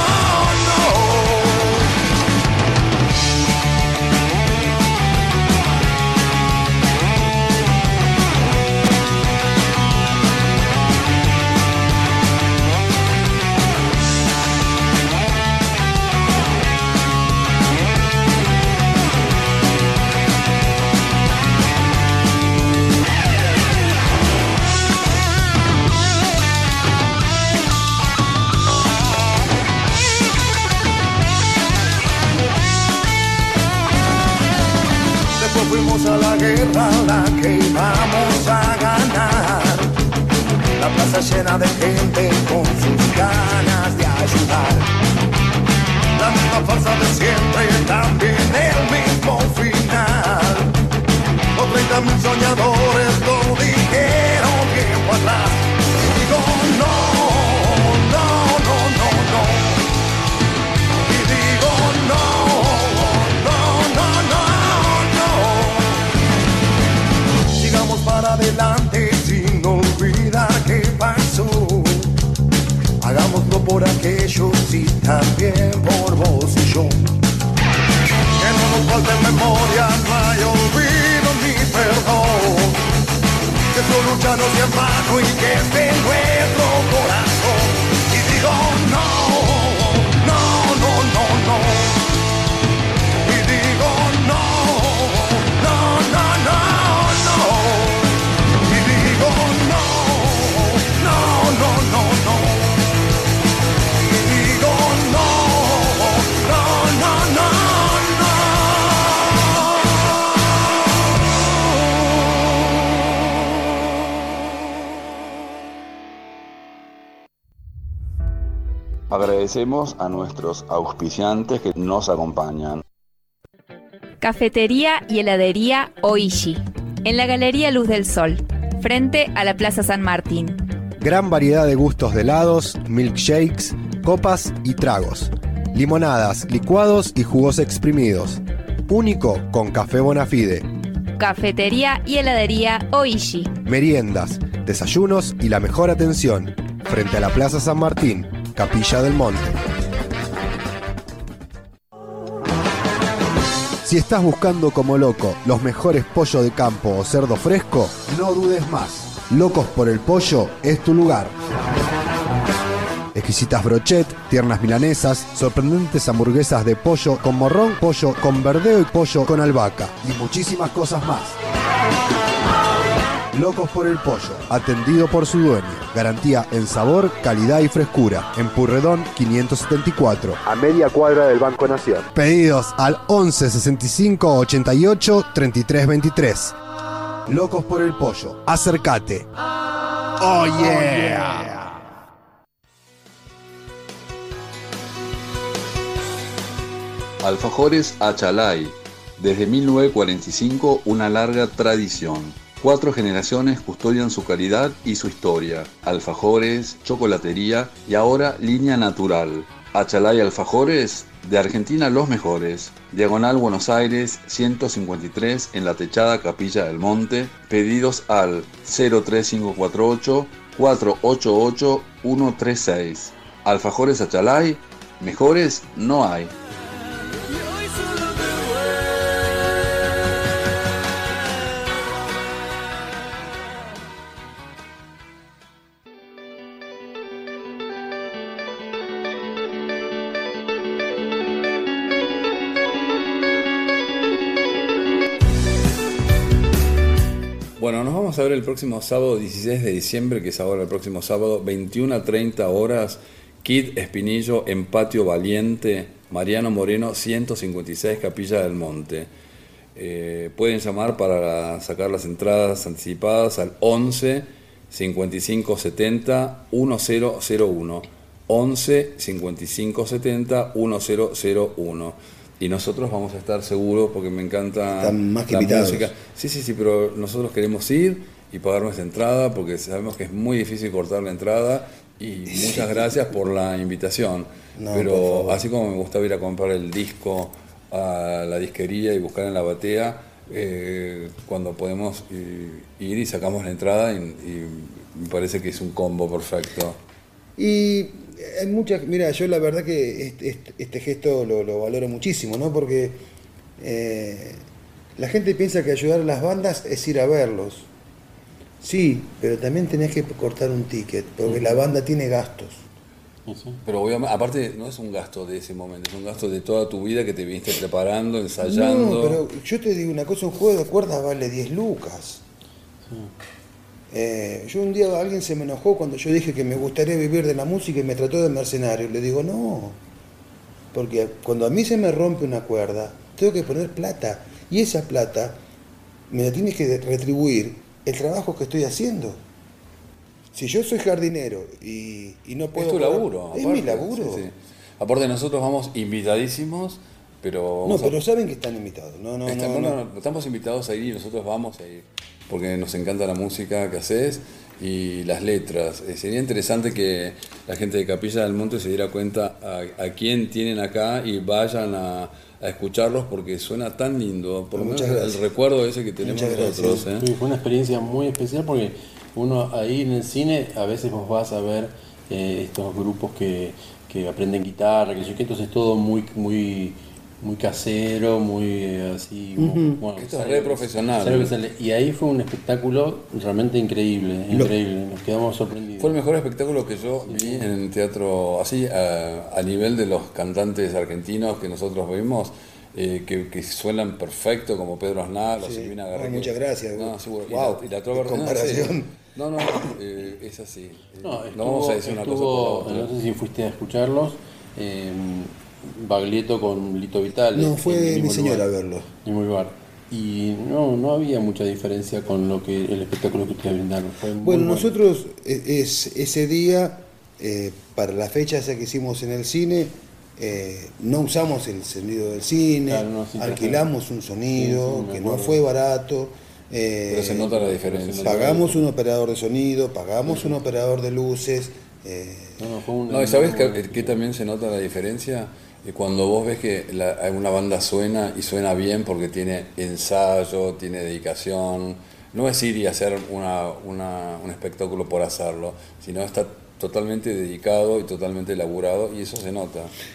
Fuimos a la guerra, la que íbamos a ganar. La plaza llena de gente con sus ganas de ayudar. La misma farsa de siempre, también el mismo final. Los treinta mil soñadores lo dijeron tiempo atrás. Y digo no, no, no, no, no. Y digo no, no, no, no. Sigamos para adelante sin olvidar qué pasó. Hagámoslo por aquellos y también por vos y yo. Que no nos falte memoria, no hay olvido ni perdón. Que su lucha no sea en vano y que esté en nuestro corazón. Y digo no, no, no, no, no. Y digo no, no, no, no.
Agradecemos a nuestros auspiciantes que nos acompañan.
Cafetería y heladería Oishi, en la Galería Luz del Sol, frente a la Plaza San Martín.
Gran variedad de gustos de helados, milkshakes, copas y tragos. Limonadas, licuados y jugos exprimidos. Único con Café Bonafide.
Cafetería y heladería Oishi.
Meriendas, desayunos y la mejor atención. Frente a la Plaza San Martín, Capilla del Monte. Si estás buscando como loco los mejores pollos de campo o cerdo fresco, no dudes más. Locos por el Pollo es tu lugar. Exquisitas brochet, tiernas milanesas, sorprendentes hamburguesas de pollo con morrón, pollo con verdeo y pollo con albahaca y muchísimas cosas más. Locos por el Pollo, atendido por su dueño. Garantía en sabor, calidad y frescura. En Purredón quinientos setenta y cuatro, a media cuadra del Banco Nación. Pedidos al once sesenta y cinco ochenta y ocho treinta y tres veintitrés. Locos por el Pollo, acércate. Oh yeah.
Alfajores Achalay. Desde mil novecientos cuarenta y cinco, una larga tradición. Cuatro generaciones custodian su calidad y su historia. Alfajores, chocolatería y ahora línea natural. Achalay Alfajores, de Argentina los mejores. Diagonal Buenos Aires ciento cincuenta y tres en la techada Capilla del Monte. Pedidos al cero tres cinco cuatro ocho cuatro ocho ocho uno tres seis. Alfajores Achalay, mejores no hay. Bueno, nos vamos a ver el próximo sábado dieciséis de diciembre, que es ahora el próximo sábado, veintiuna a treinta horas, Kid Espinillo en Patio Valiente, Mariano Moreno ciento cincuenta y seis, Capilla del Monte. Eh, pueden llamar para sacar las entradas anticipadas al once cincuenta y cinco setenta mil uno, once cincuenta y cinco setenta mil uno. Y nosotros vamos a estar seguros, porque me encanta
Están más que
la
invitados.
música. Sí, sí, sí, pero nosotros queremos ir y pagar nuestra entrada, porque sabemos que es muy difícil cortar la entrada. Y muchas gracias por la invitación.
No,
pero
por favor.
así como me gustaba ir a comprar el disco a la disquería y buscar en la batea, eh, cuando podemos ir, ir y sacamos la entrada, y, y me parece que es un combo perfecto.
Y hay muchas, mira, yo la verdad que este, este, este gesto lo, lo valoro muchísimo, ¿no? Porque eh, la gente piensa que ayudar a las bandas es ir a verlos. Sí, pero también tenés que cortar un ticket, porque la banda tiene gastos.
Pero obviamente, aparte, no es un gasto de ese momento, es un gasto de toda tu vida que te viniste preparando, ensayando.
No, pero yo te digo una cosa, un juego de cuerdas vale diez lucas.
Sí.
Eh, yo un día alguien se me enojó cuando yo dije que me gustaría vivir de la música y me trató de mercenario. Le digo, no, porque cuando a mí se me rompe una cuerda, tengo que poner plata, y esa plata me la tiene que retribuir el trabajo que estoy haciendo. Si yo soy jardinero y, y no puedo...
Es tu
pagar-
laburo.
Es
aparte,
mi laburo.
sí, sí. Aparte, nosotros vamos invitadísimos, pero...
No,
vamos a-
pero saben que están invitados. No, no,
Estamos,
no,
no,
no.
no, estamos invitados a ir y nosotros vamos a ir, porque nos encanta la música que haces y las letras. Eh, sería interesante que la gente de Capilla del Monte se diera cuenta a, a quién tienen acá y vayan a, a escucharlos, porque suena tan lindo, por lo menos
Muchas
el
gracias.
recuerdo ese que tenemos
Muchas
nosotros.
gracias.
¿eh?
Sí, fue una experiencia muy especial, porque uno ahí en el cine a veces vos vas a ver eh, estos grupos que, que aprenden guitarra, que yo sé que entonces todo muy muy muy casero, muy eh, así.
Ujú.
muy- bueno,
Esto es
sale-
re profesional.
sale lo que sale. Y ahí fue un espectáculo realmente increíble,
Lo-
increíble. Nos quedamos sorprendidos.
Fue el mejor espectáculo que yo vi en el teatro, así a, a nivel de los cantantes argentinos que nosotros vimos, eh, que, que suenan perfecto, como Pedro Aznar o
Sí.
Silvina
No,
García.
muchas gracias.
No, seguro. Y
Wow,
la- y la trova
qué
argentina,
comparación.
sí. No, no, eh, es así.
No,
No
estuvo,
vamos a decir una cosa
estuvo-
por la otra.
no sé si fuiste a escucharlos, eh, Baglietto con Lito Vitale.
No,
en
fue
el
mi
mismo
señora a
lugar,
verlo.
en el mismo lugar. Y no, no había mucha diferencia con lo que el espectáculo que ustedes brindaron. Fue muy
Bueno, nosotros eh, es, ese día, eh, para la fecha esa que hicimos en el cine, eh, no usamos el sonido del cine,
Claro, no, sí,
alquilamos un sonido
Sí, sí, me
que no
acuerdo.
fue barato. eh,
Pero se nota la diferencia.
Pagamos un operador de sonido, pagamos un operador de luces. eh,
No, no, fue un-
No, y ¿sabes
muy
que,
buena
que también se nota la diferencia? Eh, Cuando vos ves que la, una banda suena y suena bien porque tiene ensayo, tiene dedicación, no es ir y hacer una, una, un espectáculo por hacerlo, sino está totalmente dedicado y totalmente elaborado, y eso se nota.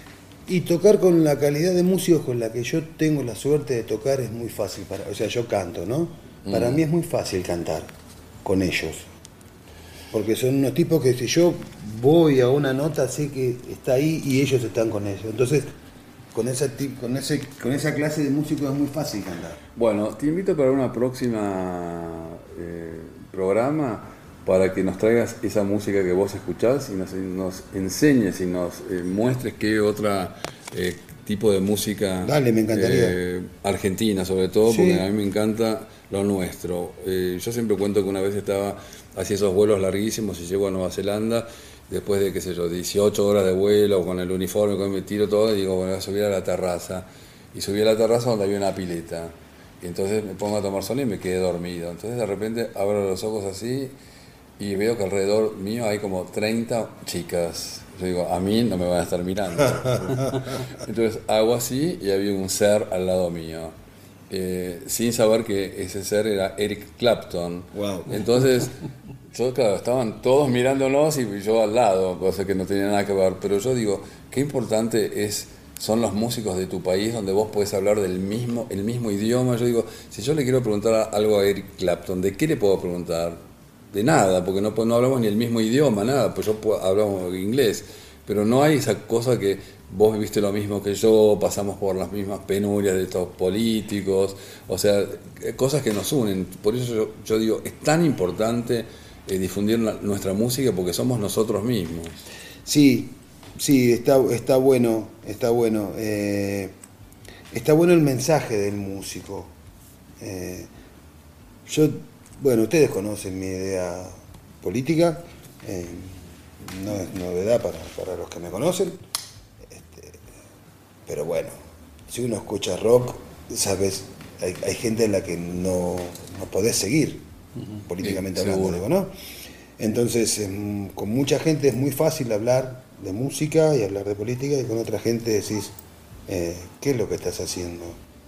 Y tocar con la calidad de músicos con la que yo tengo la suerte de tocar es muy fácil. Para, o sea, yo canto, ¿no? Para
Mm.
mí es muy fácil cantar con ellos. Porque son unos tipos que si yo voy a una nota, sé que está ahí y ellos están con ellos. Entonces, con esa, con ese, con esa clase de músicos es muy fácil cantar.
Bueno, te invito para una próxima eh, programa para que nos traigas esa música que vos escuchás y nos, nos enseñes y nos eh, muestres qué otra eh, tipo de música.
Dale, me encantaría.
Eh, argentina sobre todo,
Sí.
porque a mí me encanta lo nuestro. Eh, yo siempre cuento que una vez estaba hacia esos vuelos larguísimos y llego a Nueva Zelanda, después de, qué sé yo, dieciocho horas de vuelo, con el uniforme, con mi tiro, todo, y digo, bueno, voy a subir a la terraza. Y subí a la terraza donde había una pileta. Y entonces me pongo a tomar sol y me quedé dormido. Entonces de repente abro los ojos así y veo que alrededor mío hay como treinta chicas. Yo digo, a mí no me van a estar mirando. Entonces hago así y había un ser al lado mío. Eh, sin saber que ese ser era Eric Clapton.
Wow.
Entonces, yo, claro, estaban todos mirándonos y yo al lado, cosa que no tenía nada que ver. Pero yo digo, qué importante es, son los músicos de tu país donde vos podés hablar del mismo, el mismo idioma. Yo digo, si yo le quiero preguntar algo a Eric Clapton, ¿de qué le puedo preguntar? De nada, porque no, no hablamos ni el mismo idioma, nada, pues yo puedo, hablamos inglés. Pero no hay esa cosa que vos viviste lo mismo que yo, pasamos por las mismas penurias de estos políticos, o sea, cosas que nos unen. Por eso yo, yo digo, es tan importante eh, difundir la, nuestra música porque somos nosotros mismos.
Sí, sí, está, está bueno, está bueno. Eh, está bueno el mensaje del músico. Eh, yo, bueno, ustedes conocen mi idea política. Eh, No es novedad para, para los que me conocen, este, pero bueno, si uno escucha rock, sabes, hay, hay gente en la que no, no podés seguir, uh-huh. políticamente sí, hablando, digo, ¿no? Entonces, eh, con mucha gente es muy fácil hablar de música y hablar de política, y con otra gente decís, eh, ¿qué es lo que estás haciendo?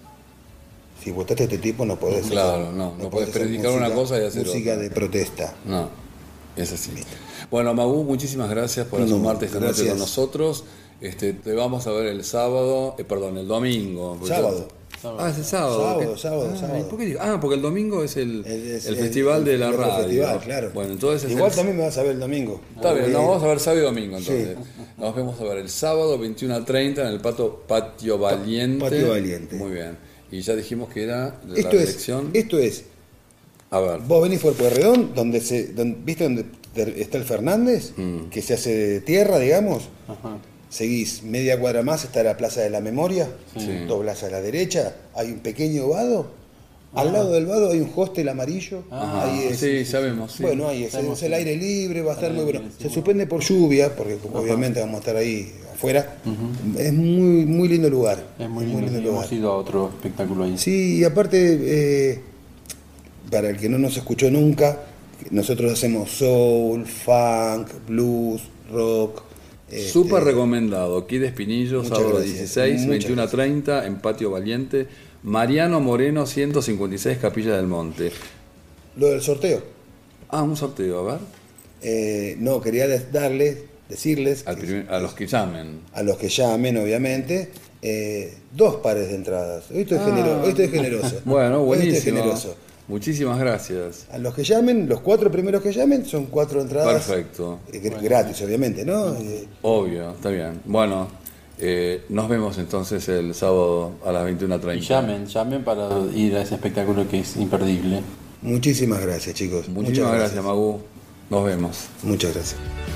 Si votaste a este tipo no podés
claro,
hacer,
no, no, no podés predicar una cosa y hacer
música
otra.
de protesta.
No, es así. Bueno, Magu, muchísimas gracias por asomarte esta noche con nosotros. Este, te vamos a ver el sábado, eh, perdón, el domingo.
Sábado.
Yo... Ah, es el sábado.
Sábado,
¿Qué?
sábado,
ah,
sábado.
¿por qué digo? Ah, porque el domingo es el,
el, es,
el
el
festival
el,
de la
el
radio.
Festival, claro.
Bueno, entonces
igual
el...
también me vas a ver el domingo.
Está bien, nos vamos a ver sábado y domingo entonces.
Sí.
Nos vamos a ver el sábado veintiuno a treinta en el pato, Patio Valiente.
Patio Valiente.
Muy bien. Y ya dijimos que era la
esto
dirección.
Es, esto es.
A ver.
Vos venís por Pueyrredón, donde se, donde, ¿viste donde está el Fernández? Mm. Que se hace de tierra, digamos. Ajá. Seguís media cuadra más, está la Plaza de la Memoria. Sí. Doblás a la derecha, hay un pequeño vado. Ajá. Al lado del vado hay un hostel amarillo.
Ajá.
Ahí es,
sí, sabemos. Sí.
Bueno, ahí es, es el aire libre, va a estar muy bueno. Se suspende por lluvia, porque Ajá. obviamente vamos a estar ahí afuera. Uh-huh. Es muy muy lindo lugar.
Es muy, es muy lindo, lindo lugar. Hemos ido a otro espectáculo ahí.
Sí, y aparte, eh, para el que no nos escuchó nunca, nosotros hacemos soul, funk, blues, rock.
Este... Súper recomendado. Kid Espinillo, sábado gracias. dieciséis, veintiuno a treinta en Patio Valiente. Mariano Moreno, ciento cincuenta y seis, Capilla del Monte.
Lo del sorteo.
Ah, un sorteo, a ver.
Eh, no, quería darles, decirles...
Al primer, a los que llamen.
A los que llamen, obviamente. Eh, dos pares de entradas. Hoy estoy, ah. genero, hoy estoy generoso.
Bueno, buenísimo.
Hoy estoy generoso.
Muchísimas gracias.
A los que llamen, los cuatro primeros que llamen, son cuatro entradas.
Perfecto.
Eh, gratis, obviamente, ¿no?
Obvio, está bien. Bueno, eh, nos vemos entonces el sábado a las veintiuno treinta.
Y llamen, llamen para ir a ese espectáculo que es imperdible.
Muchísimas gracias, chicos.
Muchísimas Muchas gracias, gracias, Magu. Nos vemos.
Muchas gracias.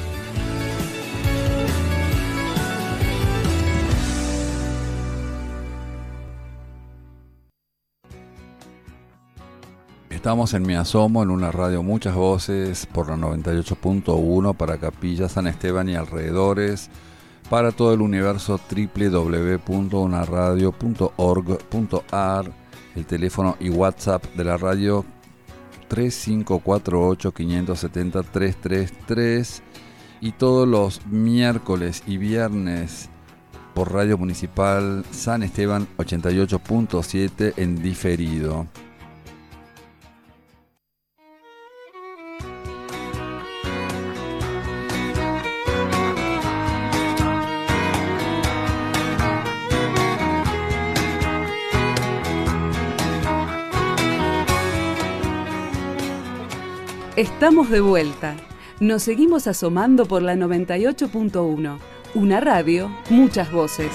Estamos en Mi Asomo, en una radio Muchas Voces, por la noventa y ocho punto uno para Capilla San Esteban y alrededores, para todo el universo doble u doble u doble u punto una radio punto org punto a r, el teléfono y WhatsApp de la radio tres cinco cuatro ocho, cinco siete cero, tres tres tres, y todos los miércoles y viernes por Radio Municipal San Esteban ochenta y ocho punto siete en diferido.
Estamos de vuelta. Nos seguimos asomando por la noventa y ocho punto uno. Una radio, muchas voces.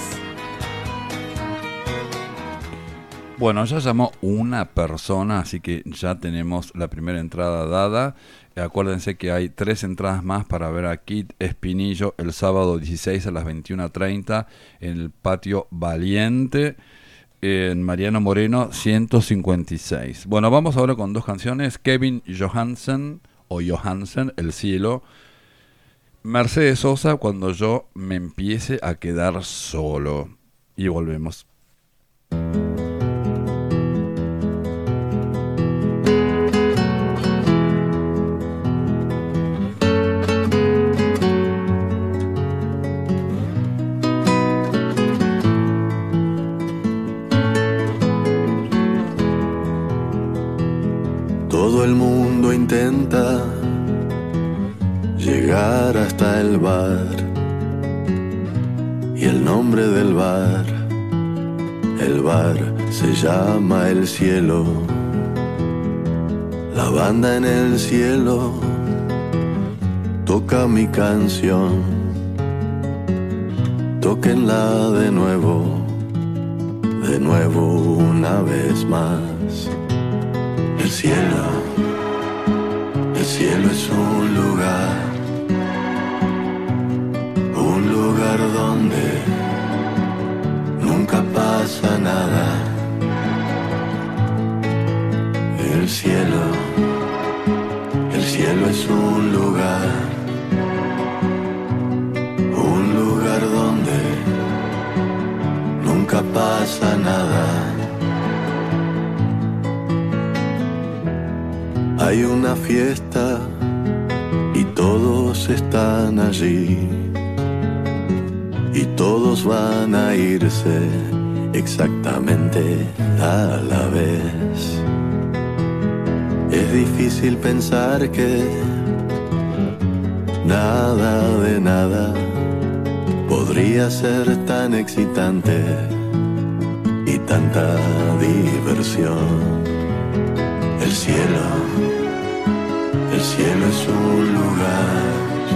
Bueno, ya llamó una persona, así que ya tenemos la primera entrada dada. Acuérdense que hay tres entradas más para ver a Kit Espinillo el sábado dieciséis a las veintiuna treinta en el Patio Valiente, en Mariano Moreno ciento cincuenta y seis. Bueno, vamos ahora con dos canciones. Kevin Johansen, o Johansen, El Cielo. Mercedes Sosa, Cuando yo me empiece a quedar solo. Y volvemos.
Todo el mundo intenta llegar hasta el bar, y el nombre del bar, el bar se llama El Cielo. La banda en el cielo toca mi canción, tóquenla de nuevo, de nuevo una vez más. El cielo, el cielo es un lugar, un lugar donde nunca pasa nada. El cielo, el cielo es un lugar, un lugar donde nunca pasa nada. Hay una fiesta y todos están allí, y todos van a irse exactamente a la vez. Es difícil pensar que nada de nada podría ser tan excitante y tanta diversión. El cielo, el cielo es un lugar,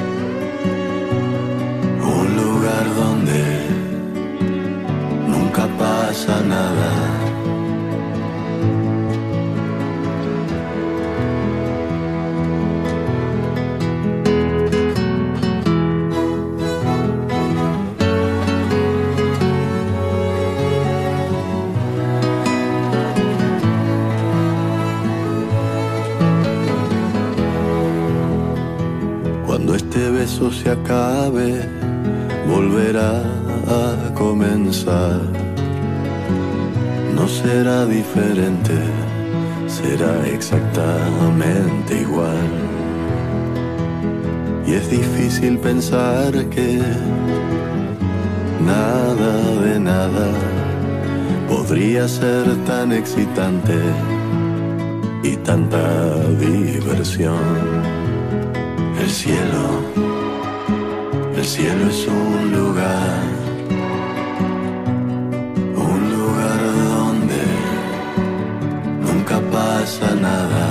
un lugar donde nunca pasa nada. Cuando este beso se acabe, volverá a comenzar. No será diferente, será exactamente igual. Y es difícil pensar que nada de nada podría ser tan excitante y tanta diversión. El cielo, el cielo es un lugar, un lugar donde nunca pasa nada.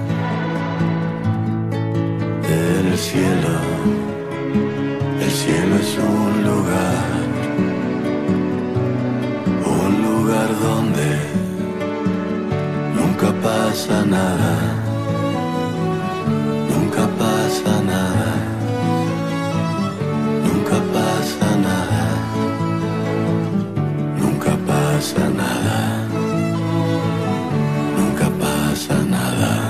El cielo, el cielo es un lugar, un lugar donde nunca pasa nada. Nunca pasa nada, nunca pasa nada, nunca pasa nada, nunca pasa nada.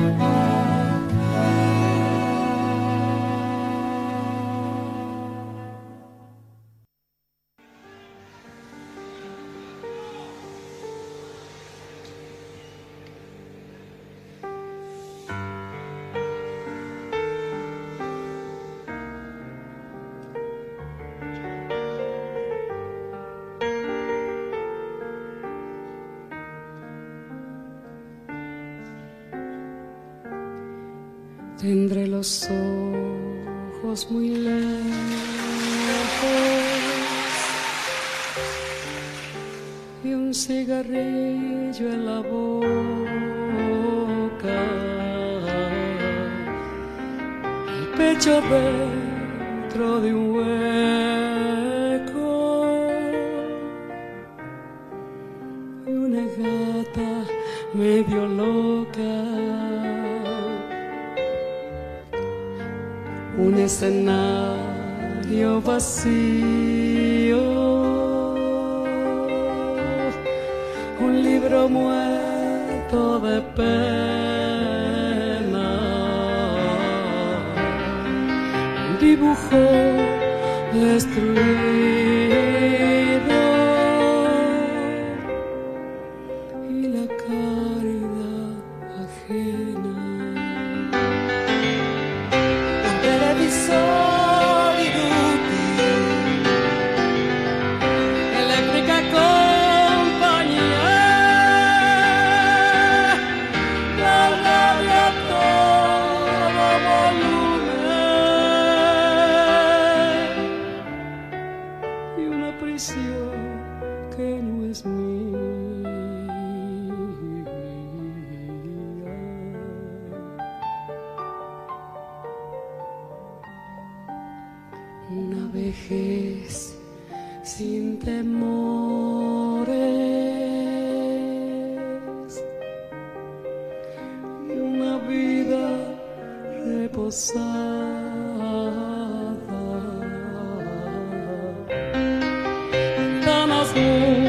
Tendré los ojos muy lejos y un cigarrillo en la boca. pecho dentro de un hueco, y una gata medio loca, un escenario vacío, un libro muerto de pena, un dibujo destruido y la caridad ajena. Un televisor inútil, eléctrica compañía, la radio a todo volumen y una prisión que no es mía. Una vejez sin temores y una vida reposada. Ventanas muy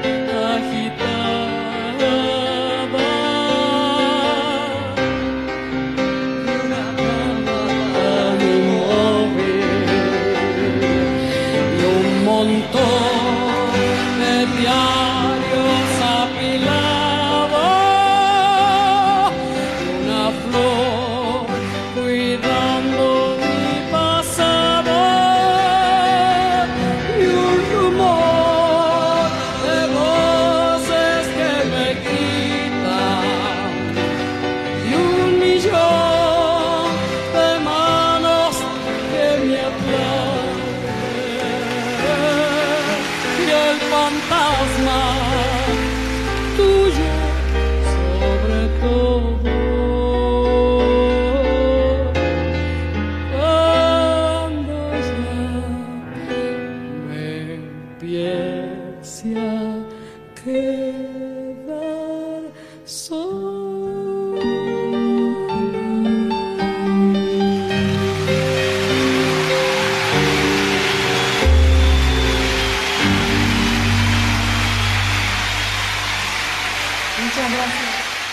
agitadas y una cama inmóvil y un montón de diarios apilados y una flor cuidando mi pasado y un rumor de voces que me gritan y un millón de manos que me aplauden y el fantasma tuyo sobre todo. Cuando ya me empiece a quedar solo.
Muchas gracias.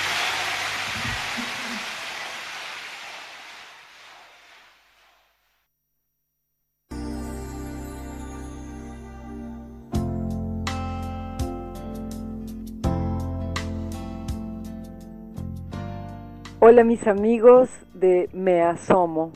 Hola mis amigos de Me Asomo.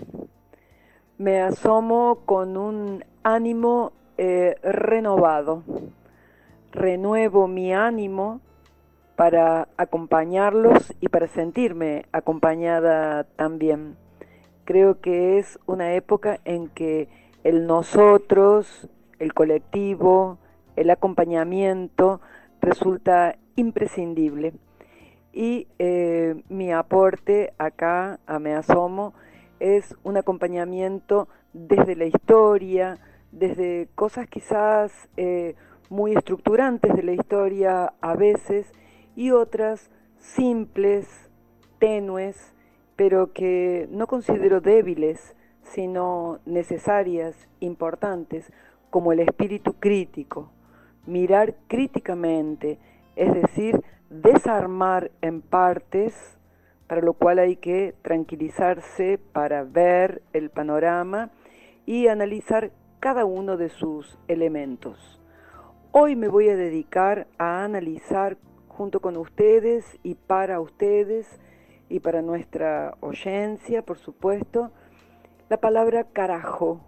Me asomo con un ánimo eh, renovado. Renuevo mi ánimo para acompañarlos y para sentirme acompañada también. Creo que es una época en que el nosotros, el colectivo, el acompañamiento resulta imprescindible. Y eh, mi aporte acá a Me Asomo es un acompañamiento desde la historia, desde cosas quizás eh, muy estructurantes de la historia a veces y otras simples, tenues, pero que no considero débiles, sino necesarias, importantes, como el espíritu crítico, mirar críticamente, es decir, desarmar en partes, para lo cual hay que tranquilizarse para ver el panorama y analizar cada uno de sus elementos. Hoy me voy a dedicar a analizar junto con ustedes y para ustedes y para nuestra oyencia, por supuesto, la palabra carajo.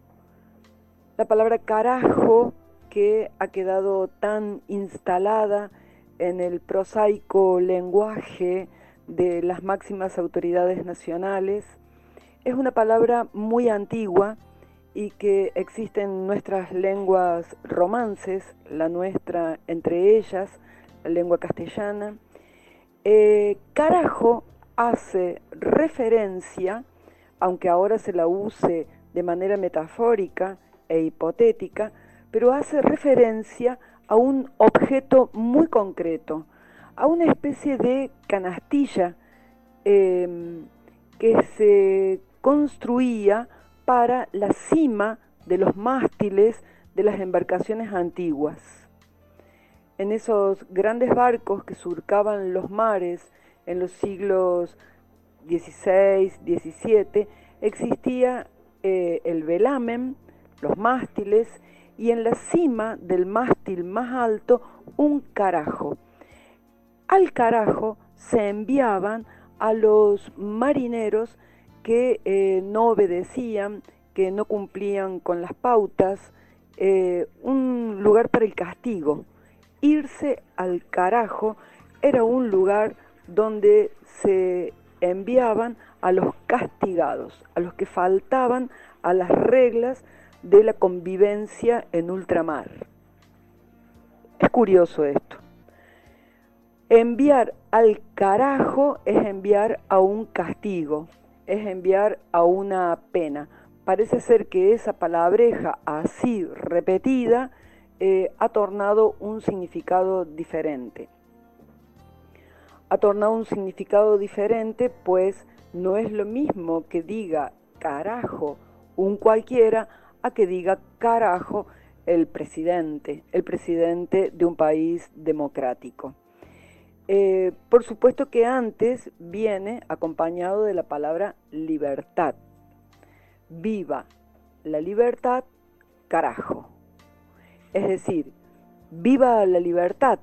La palabra carajo que ha quedado tan instalada en el prosaico lenguaje de las máximas autoridades nacionales, es una palabra muy antigua y que existe en nuestras lenguas romances, la nuestra entre ellas, la lengua castellana. Eh, carajo hace referencia
aunque ahora se la use de manera metafórica e hipotética, pero hace referencia a un objeto muy concreto, a una especie de canastilla eh, que se construía para la cima de los mástiles de las embarcaciones antiguas. En esos grandes barcos que surcaban los mares en los siglos dieciséis, diecisiete, existía eh, el velamen, los mástiles, y en la cima del mástil más alto un carajo. Al carajo se enviaban a los marineros que eh, no obedecían, que no cumplían con las pautas, eh, un lugar para el castigo. Irse al carajo era un lugar donde se enviaban a los castigados, a los que faltaban a las reglas de la convivencia en ultramar. Es curioso esto. Enviar al carajo es enviar a un castigo, es enviar a una pena. Parece ser que esa palabreja así repetida eh, ha tornado un significado diferente. Ha tornado un significado diferente, pues no es lo mismo que diga carajo un cualquiera a que diga carajo el presidente, el presidente de un país democrático. Eh, por supuesto que antes viene acompañado de la palabra libertad. Viva la libertad, carajo. Es decir, viva la libertad.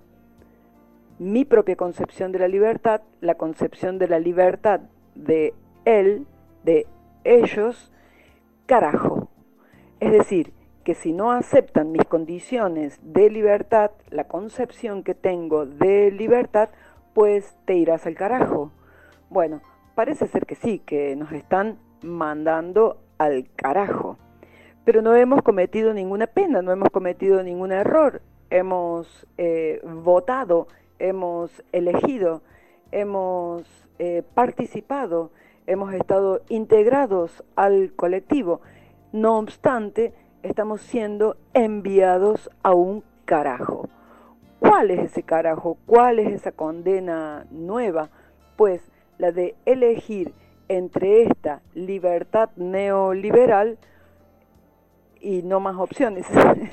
Mi propia concepción de la libertad, la concepción de la libertad de él, de ellos, carajo. Es decir, que si no aceptan mis condiciones de libertad, la concepción que tengo de libertad, pues te irás al carajo. Bueno, parece ser que sí, que nos están mandando al carajo. Pero no hemos cometido ninguna pena, no hemos cometido ningún error. Hemos eh, votado, hemos elegido, hemos eh, participado, hemos estado integrados al colectivo. No obstante, estamos siendo enviados a un carajo. ¿Cuál es ese carajo? ¿Cuál es esa condena nueva? Pues la de elegir entre esta libertad neoliberal y no más opciones.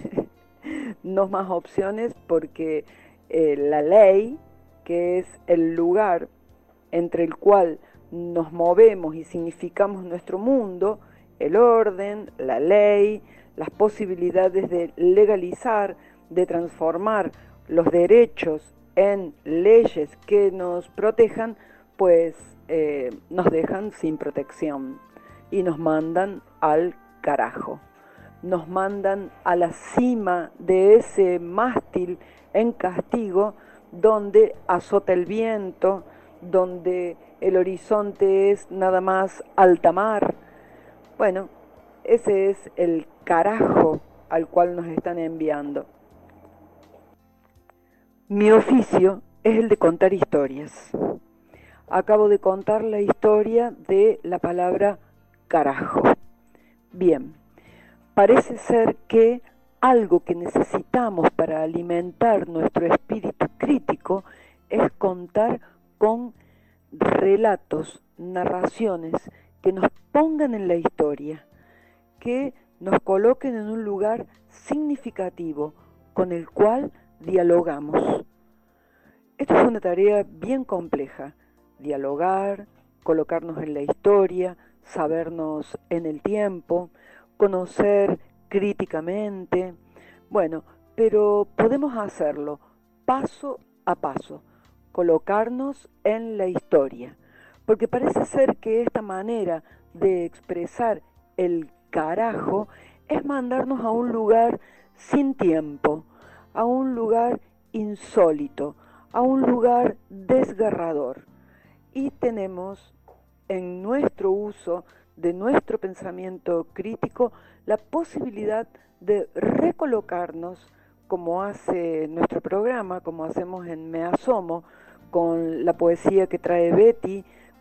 No más opciones porque eh, la ley, que es el lugar entre el cual nos movemos y significamos nuestro mundo, el orden, la ley, las posibilidades de legalizar, de transformar los derechos en leyes que nos protejan, pues eh, nos dejan sin protección y nos mandan al carajo. Nos mandan a la cima de ese mástil en castigo donde azota el viento, donde el horizonte es nada más alta mar. Bueno, ese es el carajo al cual nos están enviando. Mi oficio es el de contar historias. Acabo de contar la historia de la palabra carajo. Bien, parece ser que algo que necesitamos para alimentar nuestro espíritu crítico es contar con relatos, narraciones que nos pongan en la historia, que nos coloquen en un lugar significativo con el cual dialogamos. Esto es una tarea bien compleja, dialogar, colocarnos en la historia, sabernos en el tiempo, conocer críticamente. Bueno, pero podemos hacerlo paso a paso, colocarnos en la historia, porque parece ser que esta manera de expresar el carajo es mandarnos a un lugar sin tiempo, a un lugar insólito, a un lugar desgarrador. Y tenemos en nuestro uso de nuestro pensamiento crítico la posibilidad de recolocarnos, como hace nuestro programa, como hacemos en Me Asomo, con la poesía que trae Betty,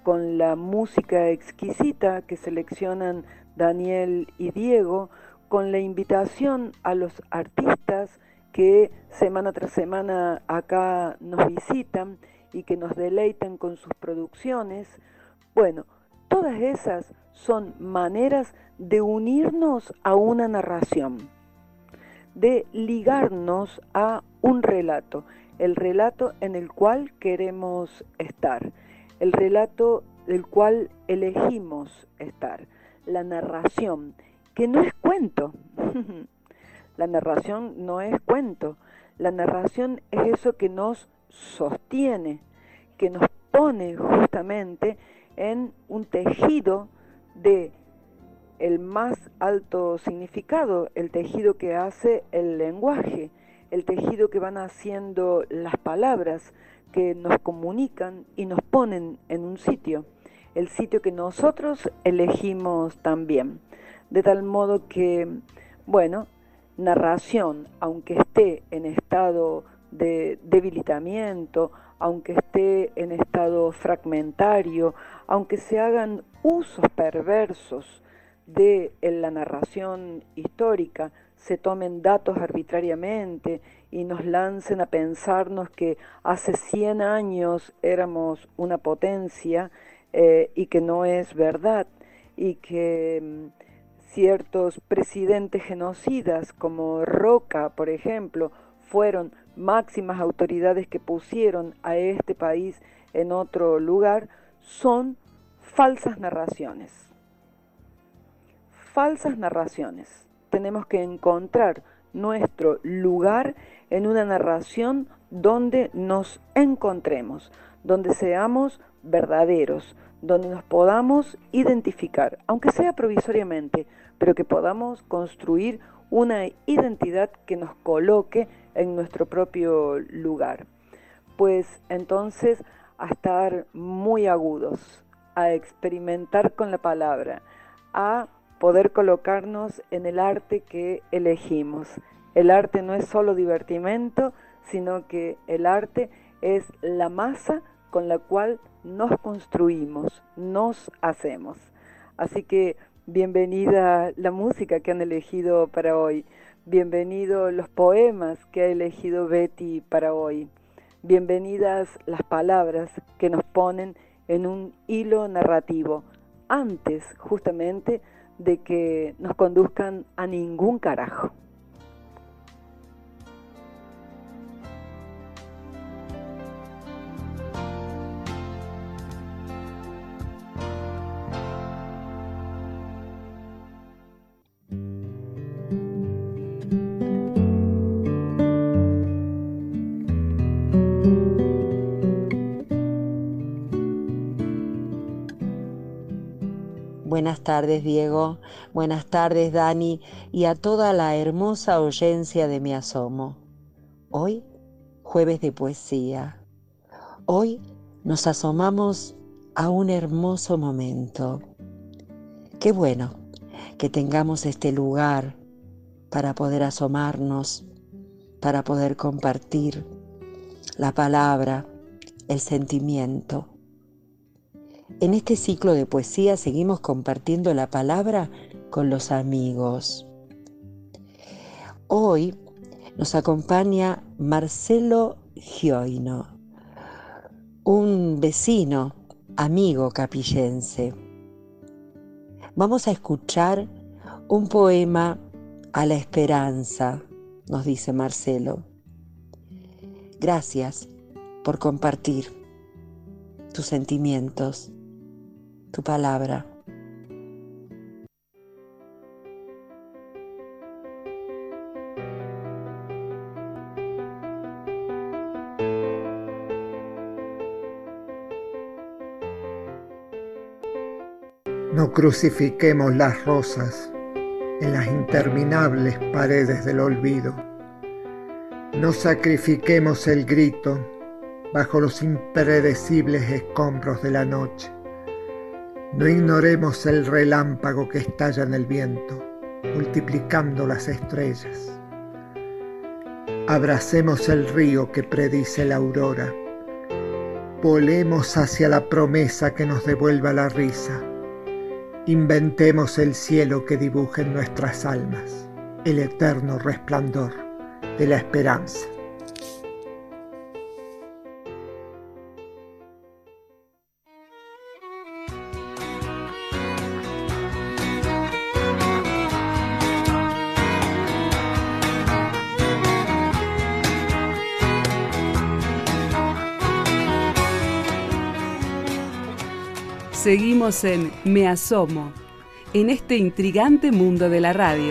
con la música exquisita que seleccionan Daniel y Diego, con la invitación a los artistas que semana tras semana acá nos visitan y que nos deleitan con sus producciones. Bueno, todas esas son maneras de unirnos a una narración, de ligarnos a un relato, el relato en el cual queremos estar, el relato del cual elegimos estar, la narración, que no es cuento. La narración no es cuento, la narración es eso que nos sostiene, que nos pone justamente en un tejido de el más alto significado, el tejido que hace el lenguaje, el tejido que van haciendo las palabras que nos comunican y nos ponen en un sitio, el sitio que nosotros elegimos también. De tal modo que, bueno, narración, aunque esté en estado de debilitamiento, aunque esté en estado fragmentario, aunque se hagan usos perversos de la narración histórica, se tomen datos arbitrariamente y nos lancen a pensarnos que hace cien años éramos una potencia eh, y que no es verdad, y que mm, ciertos presidentes genocidas como Roca, por ejemplo, fueron máximas autoridades que pusieron a este país en otro lugar, son falsas narraciones. Falsas narraciones. Tenemos que encontrar nuestro lugar en una narración donde nos encontremos, donde seamos verdaderos, donde nos podamos identificar, aunque sea provisoriamente, pero que podamos construir una identidad que nos coloque en nuestro propio lugar. Pues entonces a estar muy agudos, a experimentar con la palabra, a poder colocarnos en el arte que elegimos. El arte no es solo divertimento, sino que el arte es la masa con la cual nos construimos, nos hacemos. Así que bienvenida la música que han elegido para hoy, bienvenidos los poemas que ha elegido Betty para hoy, bienvenidas las palabras que nos ponen en un hilo narrativo, antes justamente de que nos conduzcan a ningún carajo.
Buenas tardes, Diego. Buenas tardes, Dani, y a toda la hermosa oyencia de Me Asomo. Hoy, jueves de poesía. Hoy nos asomamos a un hermoso momento. Qué bueno que tengamos este lugar para poder asomarnos, para poder compartir la palabra, el sentimiento. En este ciclo de poesía seguimos compartiendo la palabra con los amigos. Hoy nos acompaña Marcelo Gioino, un vecino, amigo capillense. Vamos a escuchar un poema a la esperanza, nos dice Marcelo. Gracias por compartir tus sentimientos, tu palabra.
No crucifiquemos las rosas en las interminables paredes del olvido. No sacrifiquemos el grito bajo los impredecibles escombros de la noche. No ignoremos el relámpago que estalla en el viento, multiplicando las estrellas. Abracemos el río que predice la aurora. Volemos hacia la promesa que nos devuelva la risa. Inventemos el cielo que dibuje en nuestras almas el eterno resplandor de la esperanza.
Seguimos en Me Asomo, en este intrigante mundo de la radio.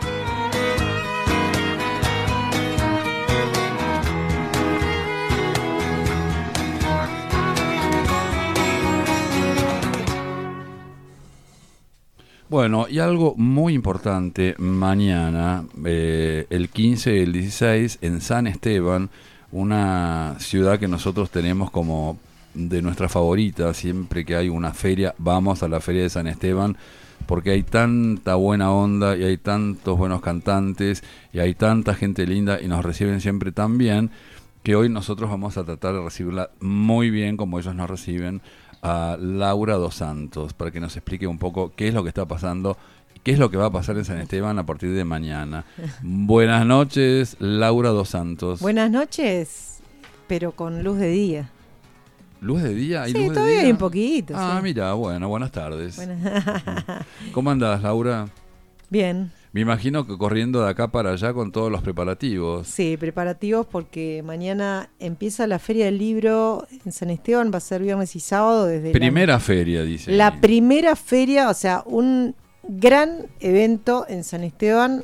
Bueno, y algo muy importante, mañana, eh, el quince y el dieciséis, en San Esteban, una ciudad que nosotros tenemos como de nuestra favorita. Siempre que hay una feria, vamos a la feria de San Esteban, porque hay tanta buena onda y hay tantos buenos cantantes y hay tanta gente linda y nos reciben siempre tan bien, que hoy nosotros vamos a tratar de recibirla muy bien como ellos nos reciben, a Laura dos Santos, para que nos explique un poco qué es lo que está pasando, qué es lo que va a pasar en San Esteban a partir de mañana. Buenas noches, Laura dos Santos.
Buenas noches, pero con luz de día.
¿Luz de día? ¿Hay
sí,
luz de
todavía
día?
hay un poquito.
Ah,
sí.
mira, bueno, buenas tardes.
Buenas.
¿Cómo andás, Laura?
Bien.
Me imagino que corriendo de acá para allá con todos los preparativos.
Sí, preparativos porque mañana empieza la Feria del Libro en San Esteban, va a ser viernes y sábado desde
Primera
la,
feria, dice.
La
ahí.
primera feria, o sea, un gran evento en San Esteban.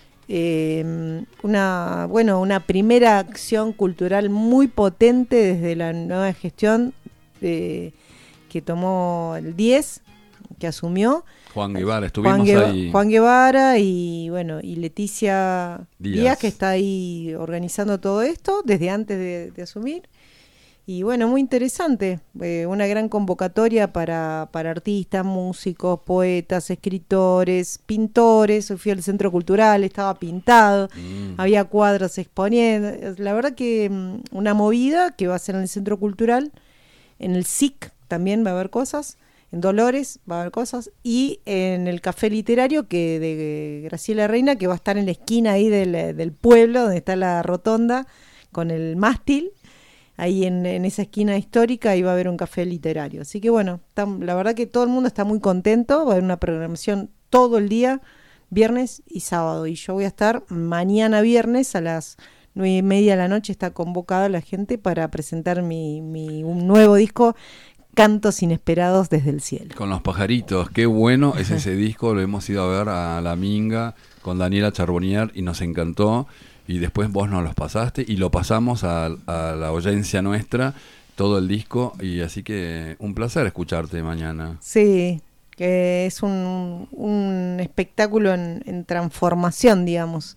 Eh, una bueno una primera acción cultural muy potente desde la nueva gestión eh, que tomó el diez, que asumió
Juan Guevara, estuvimos
Juan Guevara,
ahí.
Juan Guevara y bueno y Leticia
Díaz.
Díaz, que está ahí organizando todo esto desde antes de, de asumir. Y bueno, muy interesante, eh, una gran convocatoria para, para artistas, músicos, poetas, escritores, pintores. Hoy fui al Centro Cultural, estaba pintado, mm. había cuadros exponiendo. La verdad que um, una movida que va a ser en el Centro Cultural, en el S I C también va a haber cosas, en Dolores va a haber cosas, y en el Café Literario que de Graciela Reina, que va a estar en la esquina ahí del, del pueblo, donde está la rotonda, con el mástil. Ahí en, en esa esquina histórica iba a haber un café literario. Así que bueno, tam, la verdad que todo el mundo está muy contento. Va a haber una programación todo el día, viernes y sábado. Y yo voy a estar mañana viernes a las nueve y media de la noche. Está convocada la gente para presentar mi, mi un nuevo disco, Cantos Inesperados desde el Cielo.
Con los pajaritos, qué bueno es ese disco. Lo hemos ido a ver a La Minga con Daniela Charbonnier y nos encantó. Y después vos nos los pasaste y lo pasamos a, a la audiencia nuestra, todo el disco, y así que un placer escucharte mañana.
Sí, que es un, un espectáculo en, en transformación, digamos.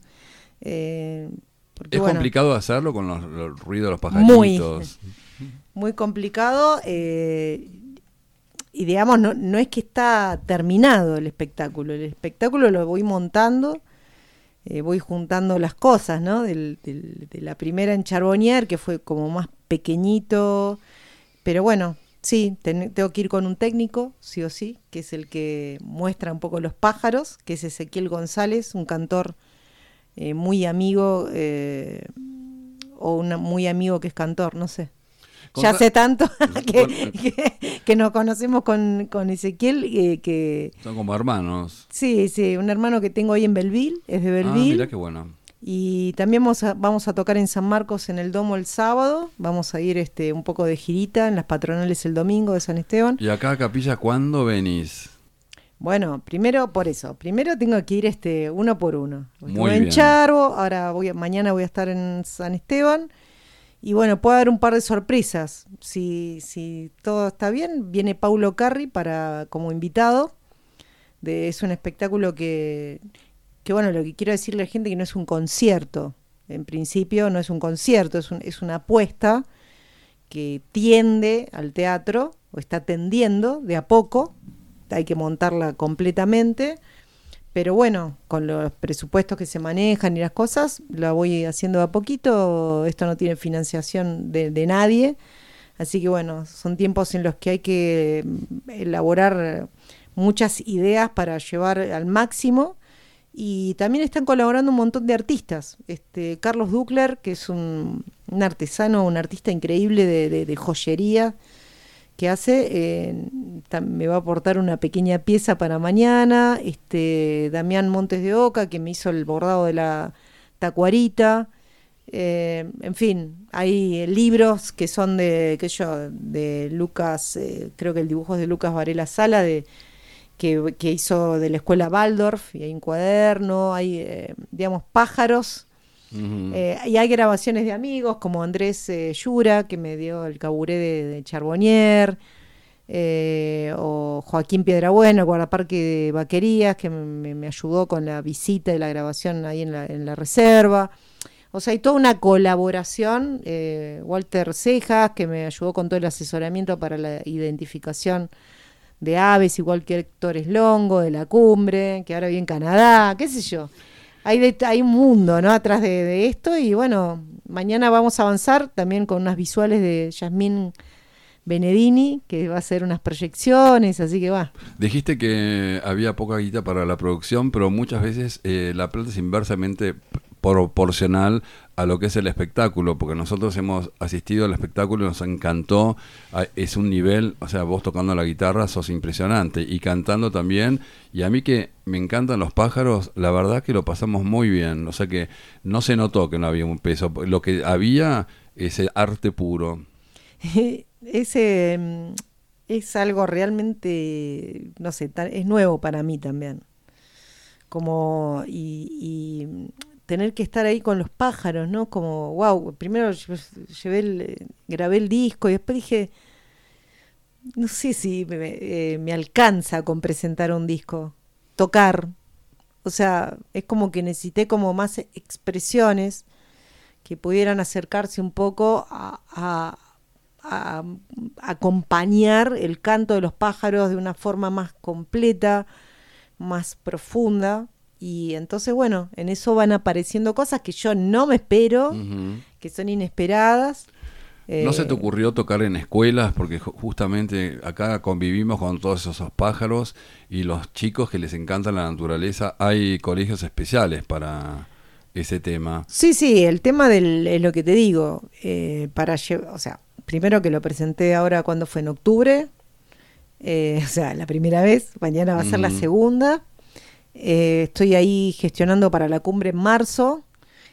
Eh, porque,
es
bueno,
complicado hacerlo con los, los ruidos de los pajaritos.
Muy, muy complicado. Eh, y digamos, no, no es que está terminado el espectáculo, el espectáculo lo voy montando. Eh, voy juntando las cosas, ¿no? Del, del, de la primera en Charbonnier, que fue como más pequeñito, pero bueno, sí, ten, tengo que ir con un técnico, sí o sí, que es el que muestra un poco los pájaros, que es Ezequiel González, un cantor eh, muy amigo, eh, o una, muy amigo que es cantor, no sé. Ya hace tanto que, que, que nos conocemos con, con Ezequiel. Eh, que
son como hermanos.
Sí, sí, un hermano que tengo ahí en Belleville, es de Belleville.
Ah, mirá qué bueno.
Y también vamos a, vamos a tocar en San Marcos en el Domo el sábado. Vamos a ir este un poco de girita en las patronales el domingo de San Esteban.
¿Y acá a Capilla cuándo venís?
Bueno, primero por eso. Primero tengo que ir este uno por uno.
Muy
Estuve
bien.
en Charbo, ahora voy a, mañana voy a estar en San Esteban. Y bueno, puede haber un par de sorpresas. Si, si todo está bien, viene Paulo Carri para como invitado. De, es un espectáculo que, que, bueno, lo que quiero decirle a la gente que no es un concierto. En principio no es un concierto, es, un, es una apuesta que tiende al teatro, o está tendiendo de a poco. Hay que montarla completamente. Pero bueno, con los presupuestos que se manejan y las cosas, la voy haciendo de a poquito. Esto no tiene financiación de, de nadie. Así que bueno, son tiempos en los que hay que elaborar muchas ideas para llevar al máximo. Y también están colaborando un montón de artistas. Este, Carlos Duckler, que es un, un artesano, un artista increíble de, de, de joyería, que hace, eh, me va a aportar una pequeña pieza para mañana. Este, Damián Montes de Oca, que me hizo el bordado de la tacuarita. Eh, en fin, hay libros que son de, qué sé yo, de Lucas, eh, creo que el dibujo es de Lucas Varela Sala, de Que, que hizo de la escuela Waldorf, y hay un cuaderno, hay, eh, digamos, pájaros, uh-huh. eh, y hay grabaciones de amigos, como Andrés eh, Yura, que me dio el caburé de, de Charbonnier, eh, o Joaquín Piedrabueno, el guardaparque de Vaquerías, que me, me ayudó con la visita y la grabación ahí en la, en la reserva. O sea, hay toda una colaboración, eh, Walter Cejas, que me ayudó con todo el asesoramiento para la identificación de aves, igual que Héctor Eslongo, de La Cumbre, que ahora vive en Canadá, qué sé yo. Hay, de, hay un mundo, ¿no?, atrás de, de esto, y bueno, mañana vamos a avanzar también con unas visuales de Yasmín Benedini, que va a hacer unas proyecciones, así que va.
Dijiste que había poca guita para la producción, pero muchas veces eh, la plata es inversamente proporcional a lo que es el espectáculo, porque nosotros hemos asistido al espectáculo y nos encantó, es un nivel, o sea, vos tocando la guitarra sos impresionante, y cantando también, y a mí que me encantan los pájaros, la verdad que lo pasamos muy bien, o sea que no se notó que no había un peso, lo que había es el arte puro.
Ese es algo realmente, no sé, es nuevo para mí también, como, y... y tener que estar ahí con los pájaros, ¿no? Como, wow, primero llevé el, grabé el disco y después dije, no sé si me, eh, me alcanza con presentar un disco, tocar. O sea, es como que necesité como más expresiones que pudieran acercarse un poco a, a, a, a acompañar el canto de los pájaros de una forma más completa, más profunda. Y entonces, bueno, en eso van apareciendo cosas que yo no me espero, uh-huh. que son inesperadas.
¿No eh, se te ocurrió tocar en escuelas? Porque justamente acá convivimos con todos esos pájaros y los chicos que les encanta la naturaleza. Hay colegios especiales para ese tema.
Sí, sí, el tema del, es lo que te digo. Eh, para o sea, primero que lo presenté ahora cuando fue en octubre, eh, o sea, la primera vez, mañana va a ser uh-huh. la segunda. Eh, estoy ahí gestionando para la cumbre en marzo,